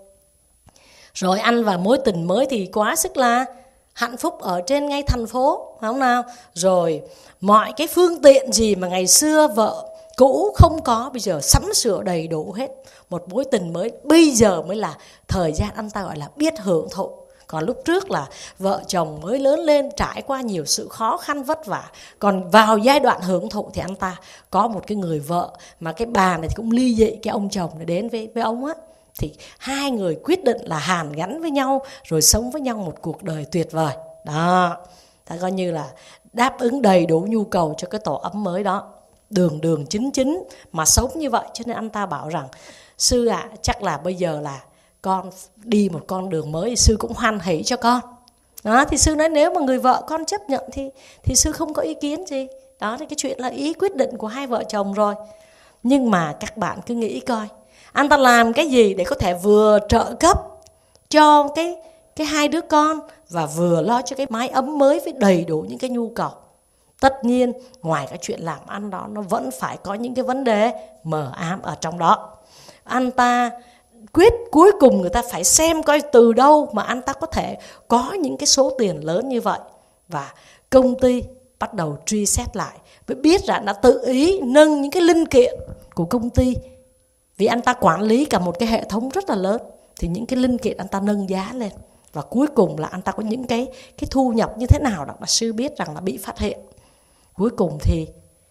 Rồi anh và mối tình mới thì quá sức là hạnh phúc ở trên ngay thành phố, phải không nào? Rồi mọi cái phương tiện gì mà ngày xưa vợ cũ không có, bây giờ sắm sửa đầy đủ hết. Một mối tình mới, bây giờ mới là thời gian anh ta gọi là biết hưởng thụ. Còn lúc trước là vợ chồng mới lớn lên, trải qua nhiều sự khó khăn vất vả. Còn vào giai đoạn hưởng thụ thì anh ta có một cái người vợ, mà cái bà này thì cũng ly dị cái ông chồng này đến với ông á. Thì hai người quyết định là hàn gắn với nhau, rồi sống với nhau một cuộc đời tuyệt vời. Đó, ta coi như là đáp ứng đầy đủ nhu cầu cho cái tổ ấm mới đó. Đường đường chính chính mà sống như vậy. Cho nên anh ta bảo rằng sư ạ, chắc là bây giờ là con đi một con đường mới thì sư cũng hoan hỷ cho con. Đó, thì sư nói nếu mà người vợ con chấp nhận thì sư không có ý kiến gì. Đó thì cái chuyện là ý quyết định của hai vợ chồng rồi. Nhưng mà các bạn cứ nghĩ coi, anh ta làm cái gì để có thể vừa trợ cấp cho cái hai đứa con và vừa lo cho cái mái ấm mới với đầy đủ những cái nhu cầu. Tất nhiên ngoài cái chuyện làm ăn đó, nó vẫn phải có những cái vấn đề mờ ám ở trong đó. Anh ta quyết cuối cùng người ta phải xem coi từ đâu mà anh ta có thể có những cái số tiền lớn như vậy. Và công ty bắt đầu truy xét lại, mới biết rằng đã tự ý nâng những cái linh kiện của công ty. Vì anh ta quản lý cả một cái hệ thống rất là lớn, thì những cái linh kiện anh ta nâng giá lên. Và cuối cùng là anh ta có những cái thu nhập như thế nào đó mà sư biết rằng là bị phát hiện. Cuối cùng thì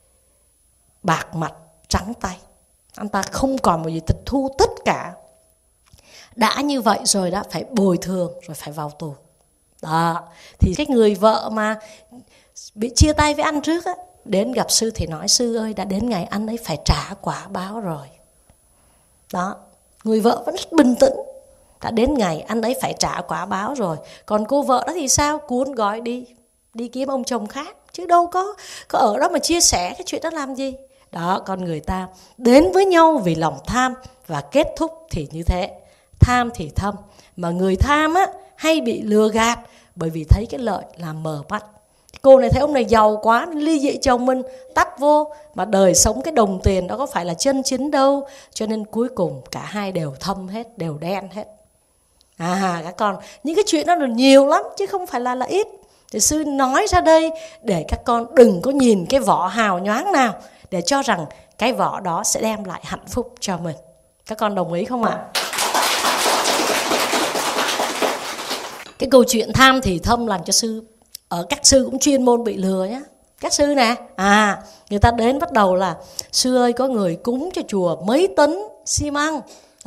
bạc mặt trắng tay, anh ta không còn một gì, tịch thu tất cả. Đã như vậy rồi đã phải bồi thường, rồi phải vào tù. Đó, thì cái người vợ mà bị chia tay với anh trước á, đến gặp sư thì nói sư ơi, đã đến ngày anh ấy phải trả quả báo rồi. Đó, người vợ vẫn rất bình tĩnh, đã đến ngày anh ấy phải trả quả báo rồi. Còn cô vợ đó thì sao? Cuốn gói đi kiếm ông chồng khác, chứ đâu có ở đó mà chia sẻ cái chuyện đó làm gì. Đó, con người ta đến với nhau vì lòng tham và kết thúc thì như thế. Tham thì thâm, mà người tham á hay bị lừa gạt bởi vì thấy cái lợi làm mờ mắt. Cô này thấy ông này giàu quá nên ly dị chồng mình, tắt vô, mà đời sống cái đồng tiền đó có phải là chân chính đâu. Cho nên cuối cùng cả hai đều thâm hết, đều đen hết. Các con, những cái chuyện đó là nhiều lắm chứ không phải là ít. Thì sư nói ra đây để các con đừng có nhìn cái vỏ hào nhoáng nào để cho rằng cái vỏ đó sẽ đem lại hạnh phúc cho mình. Các con đồng ý không ạ? Cái câu chuyện tham thì thâm làm cho sư, ở các sư cũng chuyên môn bị lừa nhá. Các sư nè, người ta đến bắt đầu là sư ơi, có người cúng cho chùa mấy tấn xi măng,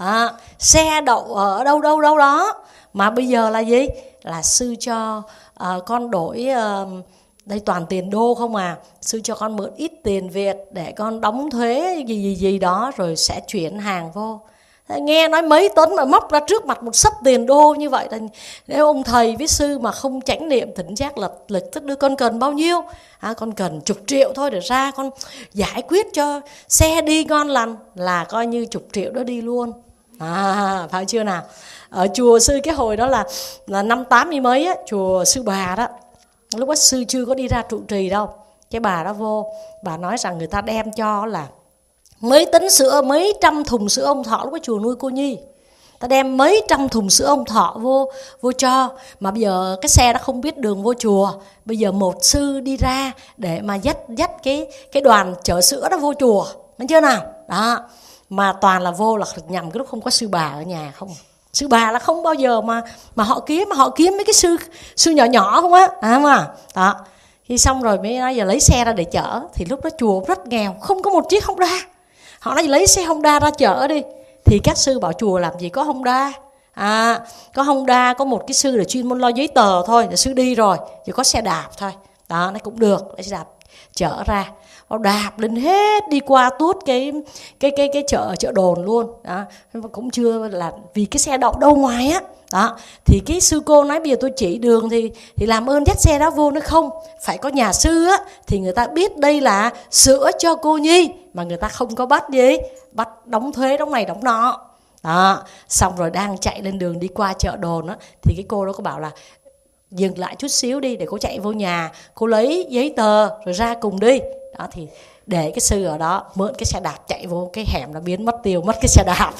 xe đậu ở đâu đó, mà bây giờ là gì? Là sư cho con đổi, đây toàn tiền đô không à, sư cho con mượn ít tiền Việt để con đóng thuế gì đó rồi sẽ chuyển hàng vô. Nghe nói mấy tấn mà móc ra trước mặt một sấp tiền đô như vậy, nếu ông thầy với sư mà không chánh niệm tỉnh giác lịch tức đưa con cần bao nhiêu? Con cần 10 triệu thôi để ra con giải quyết cho xe đi ngon lành, là coi như 10 triệu đó đi luôn. Phải chưa nào? Ở chùa sư cái hồi đó là năm 80 mấy á, chùa sư bà đó, lúc đó sư chưa có đi ra trụ trì đâu. Cái bà đó vô, bà nói rằng người ta đem cho là mấy tấn sữa, mấy trăm thùng sữa ông Thọ. Lúc đó chùa nuôi cô Nhi, ta đem mấy trăm thùng sữa ông Thọ vô cho. Mà bây giờ cái xe đó không biết đường vô chùa, bây giờ một sư đi ra để mà dắt cái đoàn chở sữa đó vô chùa, thấy chưa nào? Đó, mà toàn là vô là nhằm cái lúc không có sư bà ở nhà không. Sư bà là không bao giờ mà họ kiếm mấy cái sư nhỏ không á, mà đó. Khi xong rồi mới nói giờ lấy xe ra để chở, thì lúc đó chùa rất nghèo, không có một chiếc Honda. Họ nói lấy xe Honda ra chở đi, thì các sư bảo chùa làm gì có Honda. Có Honda, có một cái sư để chuyên môn lo giấy tờ thôi, để sư đi rồi, chỉ có xe đạp thôi. Đó, nó cũng được, lấy xe đạp chở ra. Họ đạp lên hết, đi qua tuốt cái chợ đồn luôn. Đó, cũng chưa là vì cái xe đậu đâu ngoài á. Đó, thì cái sư cô nói bây giờ tôi chỉ đường thì làm ơn dắt xe đó vô. Nó không, phải có nhà sư á thì người ta biết đây là sữa cho cô Nhi, mà người ta không có bắt gì, bắt đóng thuế, đóng này đóng nọ. Đó, xong rồi đang chạy lên đường đi qua chợ đồn á, thì cái cô đó có bảo là dừng lại chút xíu đi để cô chạy vô nhà, cô lấy giấy tờ rồi ra cùng đi. Đó, thì để cái sư ở đó mượn cái xe đạp chạy vô cái hẻm là biến mất tiêu, mất cái xe đạp.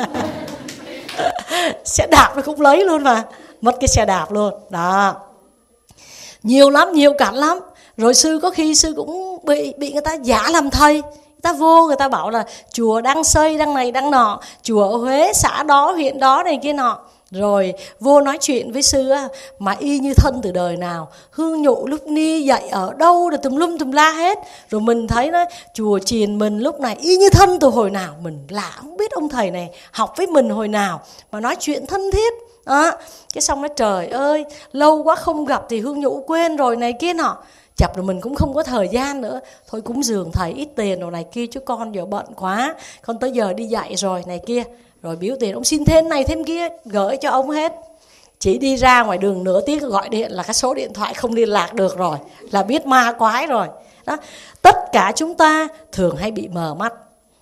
Xe đạp nó cũng lấy luôn mà, mất cái xe đạp luôn. Đó, nhiều lắm, nhiều cảnh lắm. Rồi sư có khi sư cũng bị người ta giả làm thầy. Người ta vô, người ta bảo là chùa đang xây, đang này, đang nọ, chùa ở Huế, xã đó, huyện đó này kia nọ. Rồi vô nói chuyện với sư á, mà y như thân từ đời nào, hương nhụ lúc ni dạy ở đâu rồi tùm lum tùm la hết. Rồi mình thấy nó chùa chiền mình lúc này y như thân từ hồi nào, mình lạ không biết ông thầy này học với mình hồi nào mà nói chuyện thân thiết. Đó, cái xong nói trời ơi, lâu quá không gặp thì hương nhụ quên rồi này kia nọ. chập rồi mình cũng không có thời gian nữa, thôi cúng dường thầy ít tiền rồi này kia chứ con giờ bận quá, con tới giờ đi dạy rồi này kia, rồi biếu tiền ông xin thêm này thêm kia gửi cho ông hết. Chỉ đi ra ngoài đường nửa tiếng gọi điện là cái số điện thoại không liên lạc được rồi, là biết ma quái rồi đó. Tất cả chúng ta thường hay bị mờ mắt.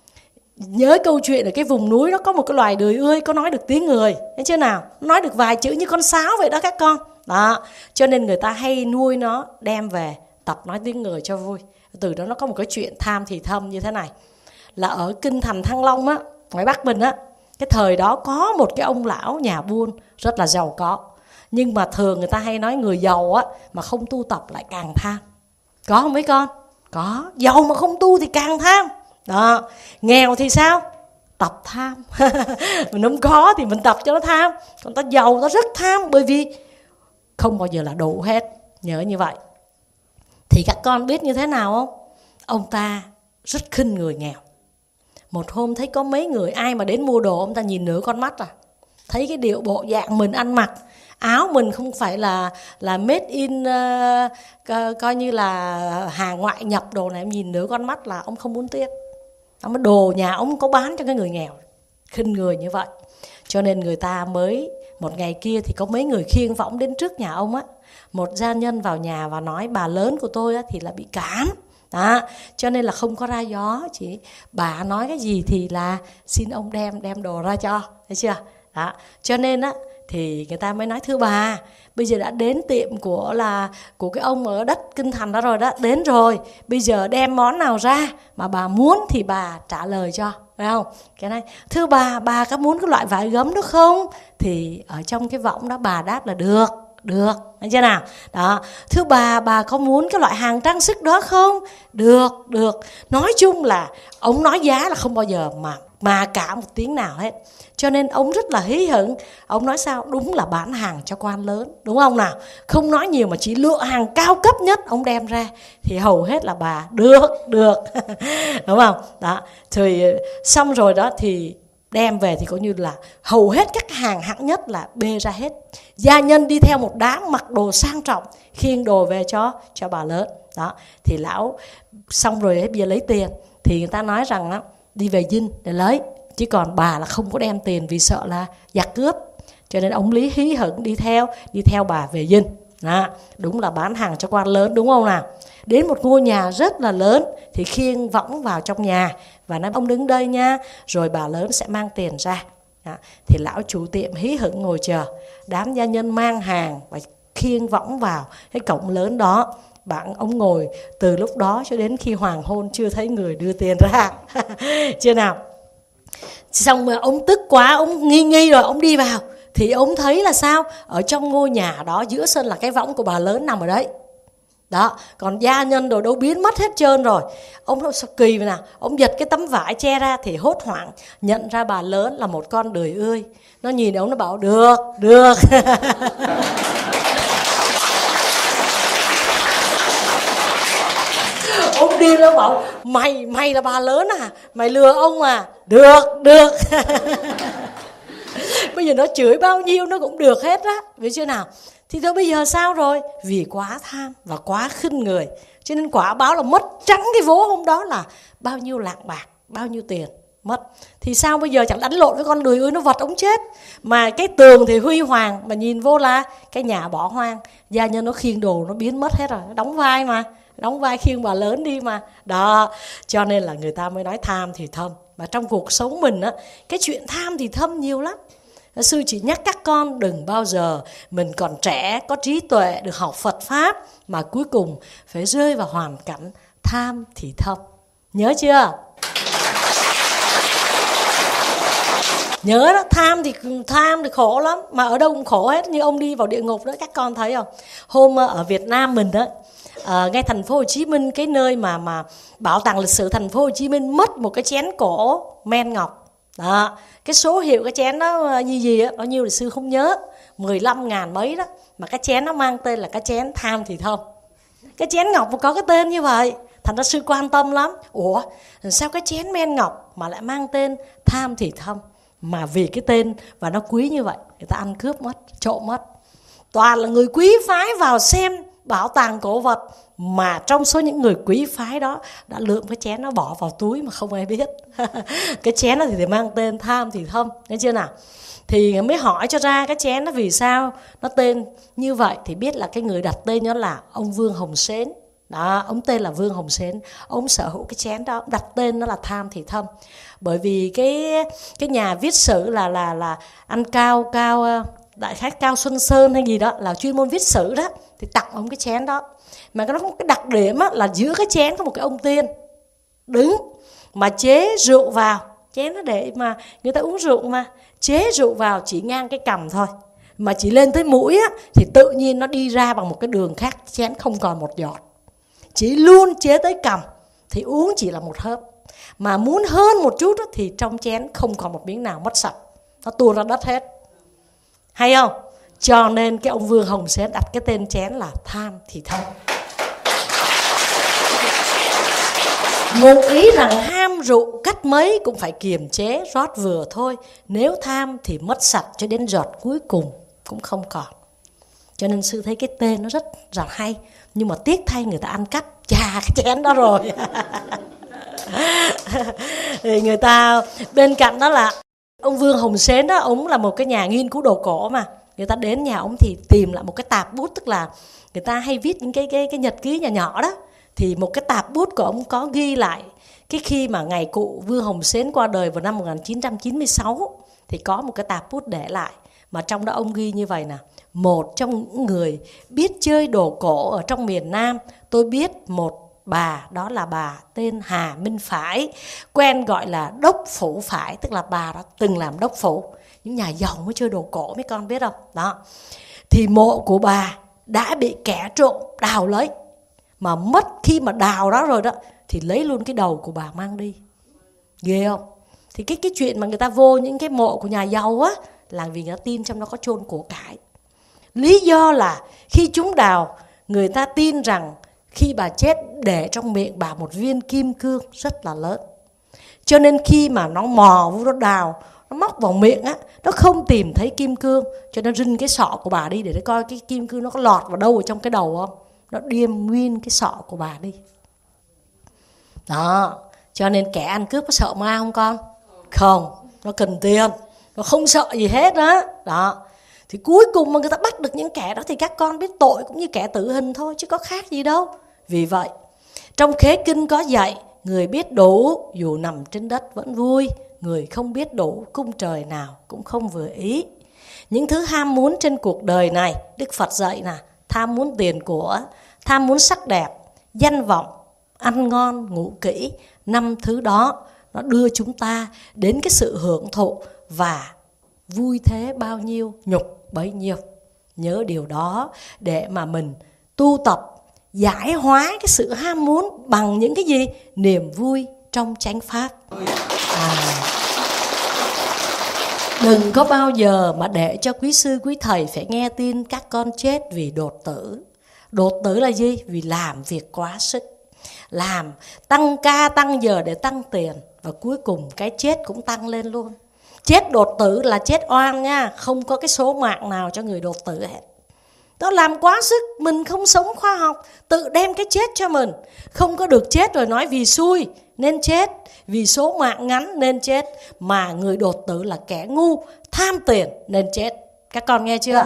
Nhớ câu chuyện ở cái vùng núi đó có một cái loài đười ươi có nói được tiếng người, thấy chưa nào? Nói được vài chữ như con sáo vậy đó các con. Đó, cho nên người ta hay nuôi nó đem về tập nói tiếng người cho vui. Từ đó nó có một cái chuyện tham thì thâm như thế này. Là ở kinh thành Thăng Long á, ngoài Bắc mình á, cái thời đó có một cái ông lão nhà buôn rất là giàu có. Nhưng mà thường người ta hay nói người giàu á mà không tu tập lại càng tham. Có không mấy con? Có, giàu mà không tu thì càng tham. Đó, nghèo thì sao? Tập tham. Mình không có thì mình tập cho nó tham. Còn ta giàu ta rất tham, bởi vì không bao giờ là đủ hết. Nhớ như vậy. Thì các con biết như thế nào không? Ông ta rất khinh người nghèo. Một hôm thấy có mấy người ai mà đến mua đồ, ông ta nhìn nửa con mắt à. Thấy cái điệu bộ dạng mình ăn mặc, áo mình không phải là made in, coi như là hàng ngoại nhập đồ này, em nhìn nửa con mắt là ông không muốn tiếc. Ông đồ nhà ông có bán cho cái người nghèo, khinh người như vậy. Cho nên người ta mới, một ngày kia thì có mấy người khiêng võng đến trước nhà ông á. Một gia nhân vào nhà và nói bà lớn của tôi á thì là bị cảm. Đó, cho nên là không có ra gió, chỉ bà nói cái gì thì là xin ông đem đồ ra cho, thấy chưa? Đó, cho nên á thì người ta mới nói thưa bà, bây giờ đã đến tiệm của cái ông ở đất Kinh Thành đó rồi đó, đến rồi, bây giờ đem món nào ra mà bà muốn thì bà trả lời cho, phải không? Cái này, thưa bà có muốn cái loại vải gấm đó không? Thì ở trong cái võng đó bà đáp là được, thấy chưa nào? Đó, thưa bà có muốn cái loại hàng trang sức đó không? Được. Nói chung là ông nói giá là không bao giờ mà cả một tiếng nào hết. Cho nên ông rất là hí hửng. Ông nói sao? Đúng là bán hàng cho quan lớn, đúng không nào? Không nói nhiều mà chỉ lựa hàng cao cấp nhất ông đem ra thì hầu hết là bà được. Đúng không? Đó, thì xong rồi đó thì đem về thì coi như là hầu hết các hàng hạng nhất là bê ra hết. Gia nhân đi theo một đám mặc đồ sang trọng khiêng đồ về cho bà lớn. Đó, thì lão xong rồi bây giờ lấy tiền thì người ta nói rằng đó, đi về dinh để lấy, chứ còn bà là không có đem tiền vì sợ là giặc cướp. Cho nên ông Lý hí hửng đi theo bà về dinh. Đó, đúng là bán hàng cho quan lớn, đúng không nào? Đến một ngôi nhà rất là lớn thì khiêng võng vào trong nhà và nói ông đứng đây nha, rồi bà lớn sẽ mang tiền ra. Đó, thì lão chủ tiệm hí hửng ngồi chờ, đám gia nhân mang hàng và khiêng võng vào cái cổng lớn đó. Ông ngồi từ lúc đó cho đến khi hoàng hôn chưa thấy người đưa tiền ra. Chưa nào? Xong mà ông tức quá, ông nghi rồi, ông đi vào thì ông thấy là sao? Ở trong ngôi nhà đó giữa sân là cái võng của bà lớn nằm ở đấy. Đó, còn gia nhân đồ đâu biến mất hết trơn rồi. Ông nói sao kỳ vậy nào? Ông giật cái tấm vải che ra thì hốt hoảng nhận ra bà lớn là một con đười ươi. Nó nhìn ông nó bảo được. Ông đi nó bảo mày là bà lớn à, mày lừa ông à? Được. Bây giờ nó chửi bao nhiêu nó cũng được hết á, biết chưa nào? Thì thôi bây giờ sao rồi? Vì quá tham và quá khinh người, cho nên quả báo là mất trắng cái vố hôm đó là bao nhiêu lạng bạc, bao nhiêu tiền mất. Thì sao bây giờ chẳng đánh lộn với con đười ươi nó vật ông chết. Mà cái tường thì huy hoàng, mà nhìn vô là cái nhà bỏ hoang. Gia nhân nó khiêng đồ nó biến mất hết rồi, đóng vai khiêng bà lớn đi mà. Đó, cho nên là người ta mới nói tham thì thâm. Mà trong cuộc sống mình á, cái chuyện tham thì thâm nhiều lắm. Sư chỉ nhắc các con đừng bao giờ mình còn trẻ, có trí tuệ, được học Phật Pháp mà cuối cùng phải rơi vào hoàn cảnh tham thì thâm. Nhớ chưa? Nhớ đó, tham thì khổ lắm, mà ở đâu cũng khổ hết. Như ông đi vào địa ngục đó, các con thấy không? Hôm ở Việt Nam mình đó, ngay thành phố Hồ Chí Minh, cái nơi mà bảo tàng lịch sử thành phố Hồ Chí Minh mất một cái chén cổ men ngọc. Đó, cái số hiệu cái chén đó như gì á, bao nhiêu thì sư không nhớ, 15.000 mấy đó, mà cái chén nó mang tên là cái chén tham thì thâm. Cái chén ngọc mà có cái tên như vậy, thành ra sư quan tâm lắm. Ủa, sao cái chén men ngọc mà lại mang tên tham thì thâm? Mà vì cái tên và nó quý như vậy, người ta ăn cướp mất, trộm mất. Toàn là người quý phái vào xem bảo tàng cổ vật Mà trong số những người quý phái đó đã lượm cái chén nó bỏ vào túi mà không ai biết. Cái chén đó thì mang tên tham thì thâm, thấy chưa nào? Thì mới hỏi cho ra cái chén nó vì sao nó tên như vậy, thì biết là cái người đặt tên nó là ông Vương Hồng Sến. Đó, ông tên là Vương Hồng Sến, ông sở hữu cái chén đó, đặt tên nó là tham thì thâm. Bởi vì cái nhà viết sử là anh Cao đại khái Cao Xuân Sơn hay gì đó, là chuyên môn viết sử đó, thì tặng ông cái chén đó. Mà nó có một cái đặc điểm á, là giữa cái chén có một cái ông tiên đứng mà chế rượu vào. Chén nó để mà người ta uống rượu, mà chế rượu vào chỉ ngang cái cằm thôi, mà chỉ lên tới mũi á, thì tự nhiên nó đi ra bằng một cái đường khác, chén không còn một giọt. Chỉ luôn chế tới cằm thì uống chỉ là một hớp, mà muốn hơn một chút á, thì trong chén không còn một miếng nào mất sạch, nó tuôn ra đất hết. Hay không? Cho nên cái ông Vương Hồng Sến đặt cái tên chén là tham thì thâm. Ngụ ý rằng ham rượu cách mấy cũng phải kiềm chế, rót vừa thôi. Nếu tham thì mất sạch cho đến giọt cuối cùng cũng không còn. Cho nên sư thấy cái tên nó rất là hay, nhưng mà tiếc thay người ta ăn cắp chà cái chén đó rồi. Thì người ta bên cạnh đó là ông Vương Hồng Sến đó, ông là một cái nhà nghiên cứu đồ cổ mà. Người ta đến nhà ông thì tìm lại một cái tạp bút, tức là người ta hay viết những cái nhật ký nhỏ nhỏ đó. Thì một cái tạp bút của ông có ghi lại cái khi mà ngày cụ Vương Hồng Sến qua đời vào năm 1996, thì có một cái tạp bút để lại, mà trong đó ông ghi như vậy nè: một trong những người biết chơi đồ cổ ở trong miền Nam, tôi biết một bà, đó là bà tên Hà Minh Phải, quen gọi là Đốc Phủ Phải, tức là bà đó từng làm đốc phủ. Những nhà giàu mới chơi đồ cổ, mấy con biết không? Đó. Thì mộ của bà đã bị kẻ trộm đào lấy, mà mất khi mà đào đó rồi đó thì lấy luôn cái đầu của bà mang đi. Ghê không? Thì cái chuyện mà người ta vô những cái mộ của nhà giàu á, là vì người ta tin trong đó có chôn của cải. Lý do là khi chúng đào, người ta tin rằng khi bà chết để trong miệng bà một viên kim cương rất là lớn. Cho nên khi mà nó mò vô nó đào, nó móc vào miệng á, nó không tìm thấy kim cương, cho nên rinh cái sọ của bà đi để coi cái kim cương nó có lọt vào đâu ở trong cái đầu không. Nó điềm nguyên cái sọ của bà đi. Đó, cho nên kẻ ăn cướp có sợ ma không con? Không, nó cần tiền, nó không sợ gì hết đó. Đó. Thì cuối cùng mà người ta bắt được những kẻ đó thì các con biết tội cũng như kẻ tử hình thôi, chứ có khác gì đâu. Vì vậy, trong Khế Kinh có dạy, người biết đủ dù nằm trên đất vẫn vui, người không biết đủ cung trời nào cũng không vừa ý. Những thứ ham muốn trên cuộc đời này, Đức Phật dạy là tham muốn tiền của, tham muốn sắc đẹp, danh vọng, ăn ngon, ngủ kỹ. 5 thứ đó nó đưa chúng ta đến cái sự hưởng thụ, và vui thế bao nhiêu, nhục bấy nhiêu. Nhớ điều đó để mà mình tu tập, giải hóa cái sự ham muốn bằng những cái gì? Niềm vui trong chánh pháp. Đừng có bao giờ mà để cho quý sư quý thầy phải nghe tin các con chết vì đột tử. Đột tử là gì? Vì làm việc quá sức, làm tăng ca tăng giờ để tăng tiền, và cuối cùng cái chết cũng tăng lên luôn. Chết đột tử là chết oan nha, không có cái số mạng nào cho người đột tử hết. Đó, làm quá sức, mình không sống khoa học, tự đem cái chết cho mình. Không có được chết rồi nói vì xui nên chết, vì số mạng ngắn nên chết. Mà người đột tử là kẻ ngu, tham tiền nên chết. Các con nghe chưa?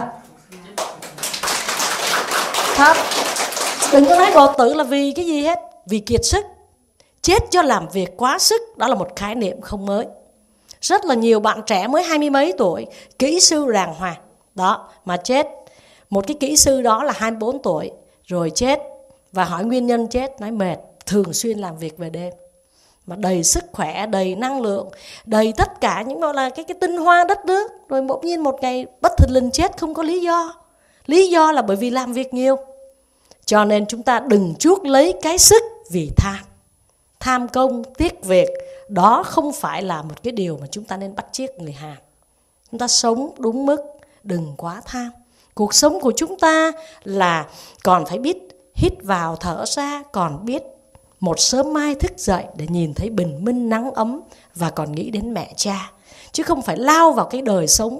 Thật. Đừng có nói đột tử là vì cái gì hết, vì kiệt sức. Chết cho làm việc quá sức, đó là một khái niệm không mới. Rất là nhiều bạn trẻ mới 20 mấy tuổi, kỹ sư đàng hoàng đó mà chết. Một cái kỹ sư đó là 24 tuổi rồi chết, và hỏi nguyên nhân chết, nói mệt, thường xuyên làm việc về đêm, mà đầy sức khỏe, đầy năng lượng, đầy tất cả những gọi là cái tinh hoa đất nước, rồi bỗng nhiên một ngày bất thình lình chết không có lý do. Lý do là bởi vì làm việc nhiều. Cho nên chúng ta đừng chuốc lấy cái sức vì tham. Tham công tiếc việc, đó không phải là một cái điều mà chúng ta nên bắt chước người Hàn. Chúng ta sống đúng mức, đừng quá tham. Cuộc sống của chúng ta là còn phải biết hít vào thở ra, còn biết một sớm mai thức dậy để nhìn thấy bình minh nắng ấm, và còn nghĩ đến mẹ cha. Chứ không phải lao vào cái đời sống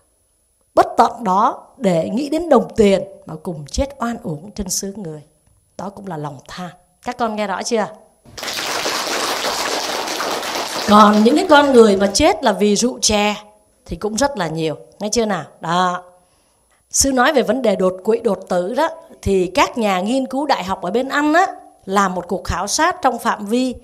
bất tận đó để nghĩ đến đồng tiền mà cùng chết oan uổng trên xứ người. Đó cũng là lòng tham. Các con nghe rõ chưa? Còn những cái con người mà chết là vì rượu chè thì cũng rất là nhiều, nghe chưa nào? Đó. Sư nói về vấn đề đột quỵ đột tử đó, thì các nhà nghiên cứu đại học ở bên Anh á, làm một cuộc khảo sát trong phạm vi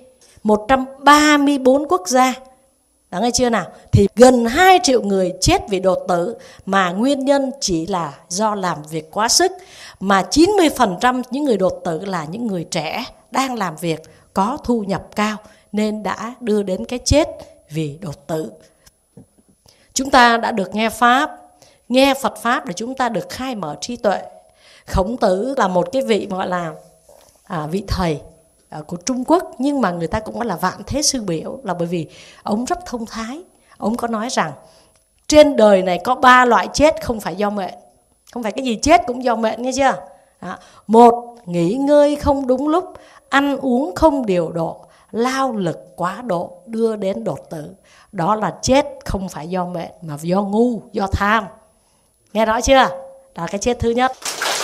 134 quốc gia. Đó, nghe chưa nào? Thì gần 2 triệu người chết vì đột tử, mà nguyên nhân chỉ là do làm việc quá sức. Mà 90% những người đột tử là những người trẻ, đang làm việc, có thu nhập cao, nên đã đưa đến cái chết vì đột tử. Chúng ta đã được nghe Pháp, nghe Phật Pháp để chúng ta được khai mở trí tuệ. Khổng Tử là một cái vị gọi là vị thầy của Trung Quốc, nhưng mà người ta cũng gọi là vạn thế sư biểu, là bởi vì ông rất thông thái. Ông có nói rằng trên đời này có 3 loại chết không phải do mệnh. Không phải cái gì chết cũng do mệnh, nghe chưa? Đó. 1. Nghỉ ngơi không đúng lúc, ăn uống không điều độ, lao lực quá độ đưa đến đột tử. Đó là chết không phải do mệnh mà do ngu, do tham. Nghe rõ chưa? Đó là cái chết thứ nhất.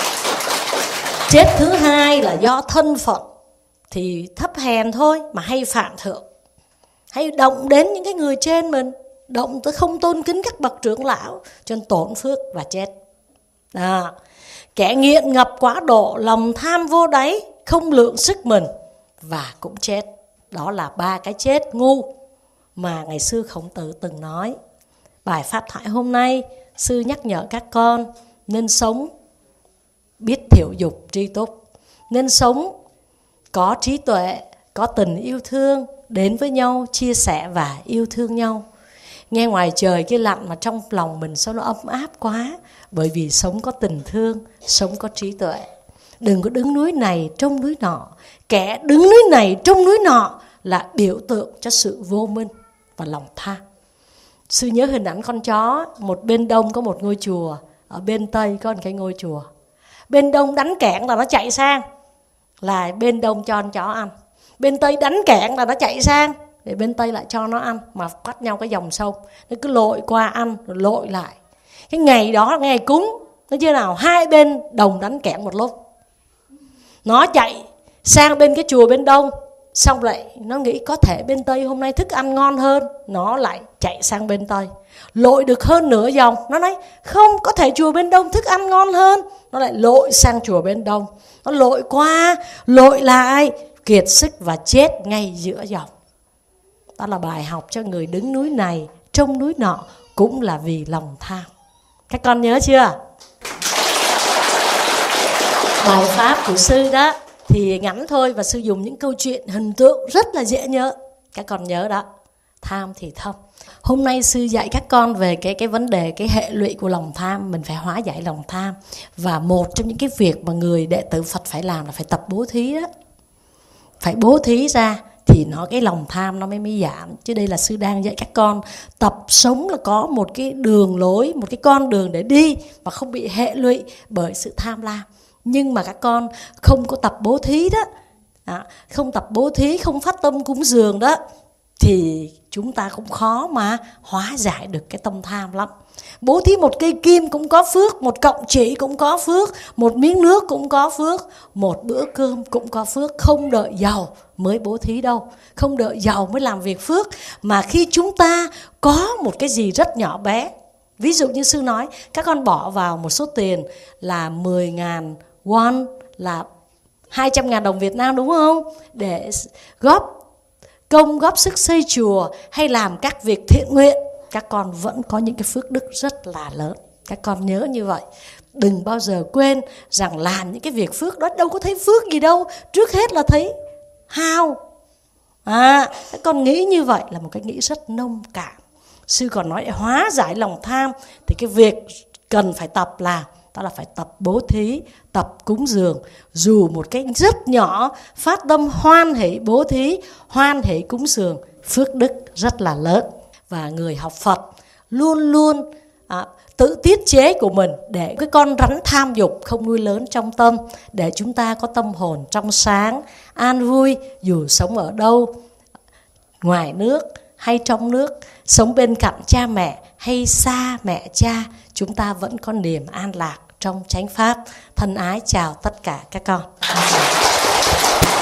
Chết thứ hai là do thân phận, thì thấp hèn thôi mà hay phạm thượng, hay động đến những cái người trên mình, động tới không tôn kính các bậc trưởng lão, cho nên tổn phước và chết. Đó. Kẻ nghiện ngập quá độ, lòng tham vô đáy, không lượng sức mình và cũng chết. Đó là 3 cái chết ngu mà ngày xưa Khổng Tử từng nói. Bài pháp thoại hôm nay, sư nhắc nhở các con nên sống biết thiểu dục tri túc, nên sống có trí tuệ, có tình yêu thương, đến với nhau, chia sẻ và yêu thương nhau. Nghe ngoài trời cái lạnh mà trong lòng mình sao nó ấm áp quá, bởi vì sống có tình thương, sống có trí tuệ. Đừng có đứng núi này trông núi nọ. Kẻ đứng núi này trông núi nọ là biểu tượng cho sự vô minh và lòng tham. Sư nhớ hình ảnh con chó, một bên đông có một ngôi chùa, ở bên tây có một cái ngôi chùa. Bên đông đánh kẽn là nó chạy sang, là bên đông cho con chó ăn. Bên tây đánh kẽn là nó chạy sang, để bên tây lại cho nó ăn, mà cách nhau cái dòng sông. Nó cứ lội qua ăn rồi lội lại. Cái ngày đó ngày cúng, nó chưa nào, hai bên đồng đánh kẽn một lúc. Nó chạy sang bên cái chùa bên đông, xong lại nó nghĩ có thể bên tây hôm nay thức ăn ngon hơn, nó lại chạy sang bên tây. Lội được hơn nửa vòng, nó nói không, có thể chùa bên đông thức ăn ngon hơn, nó lại lội sang chùa bên đông. Nó lội qua, lội lại, kiệt sức và chết ngay giữa dòng. Đó là bài học cho người đứng núi này trông núi nọ, cũng là vì lòng tham. Các con nhớ chưa? Bài pháp của sư đó thì ngắn thôi, và sư dùng những câu chuyện hình tượng rất là dễ nhớ. Các con nhớ đó, tham thì thâm. Hôm nay sư dạy các con về cái vấn đề, cái hệ lụy của lòng tham. Mình phải hóa giải lòng tham. Và một trong những cái việc mà người đệ tử Phật phải làm là phải tập bố thí đó. Phải bố thí ra thì cái lòng tham nó mới giảm. Chứ đây là sư đang dạy các con tập sống là có một cái đường lối, một cái con đường để đi và không bị hệ lụy bởi sự tham lam. Nhưng mà các con không có tập bố thí đó, không tập bố thí, không phát tâm cúng dường đó, thì chúng ta cũng khó mà hóa giải được cái tâm tham lắm. Bố thí một cây kim cũng có phước, một cọng chỉ cũng có phước, một miếng nước cũng có phước, một bữa cơm cũng có phước. Không đợi giàu mới bố thí đâu, không đợi giàu mới làm việc phước. Mà khi chúng ta có một cái gì rất nhỏ bé, ví dụ như sư nói, các con bỏ vào một số tiền là 10.000 won, là 200.000 đồng Việt Nam, đúng không? Để góp công, góp sức xây chùa hay làm các việc thiện nguyện, các con vẫn có những cái phước đức rất là lớn. Các con nhớ như vậy. Đừng bao giờ quên rằng làm những cái việc phước đó đâu có thấy phước gì đâu. Trước hết là thấy hao. Các con nghĩ như vậy là một cái nghĩ rất nông cạn. Sư còn nói để hóa giải lòng tham thì cái việc cần phải tập là đó là phải tập bố thí, tập cúng dường. Dù một cái rất nhỏ, phát tâm hoan hỷ bố thí, hoan hỷ cúng dường, phước đức rất là lớn. Và người học Phật luôn luôn tự tiết chế của mình để cái con rắn tham dục không nuôi lớn trong tâm, để chúng ta có tâm hồn trong sáng, an vui dù sống ở đâu, ngoài nước hay trong nước, sống bên cạnh cha mẹ hay xa mẹ cha, chúng ta vẫn có niềm an lạc trong chánh pháp. Thân ái chào tất cả các con.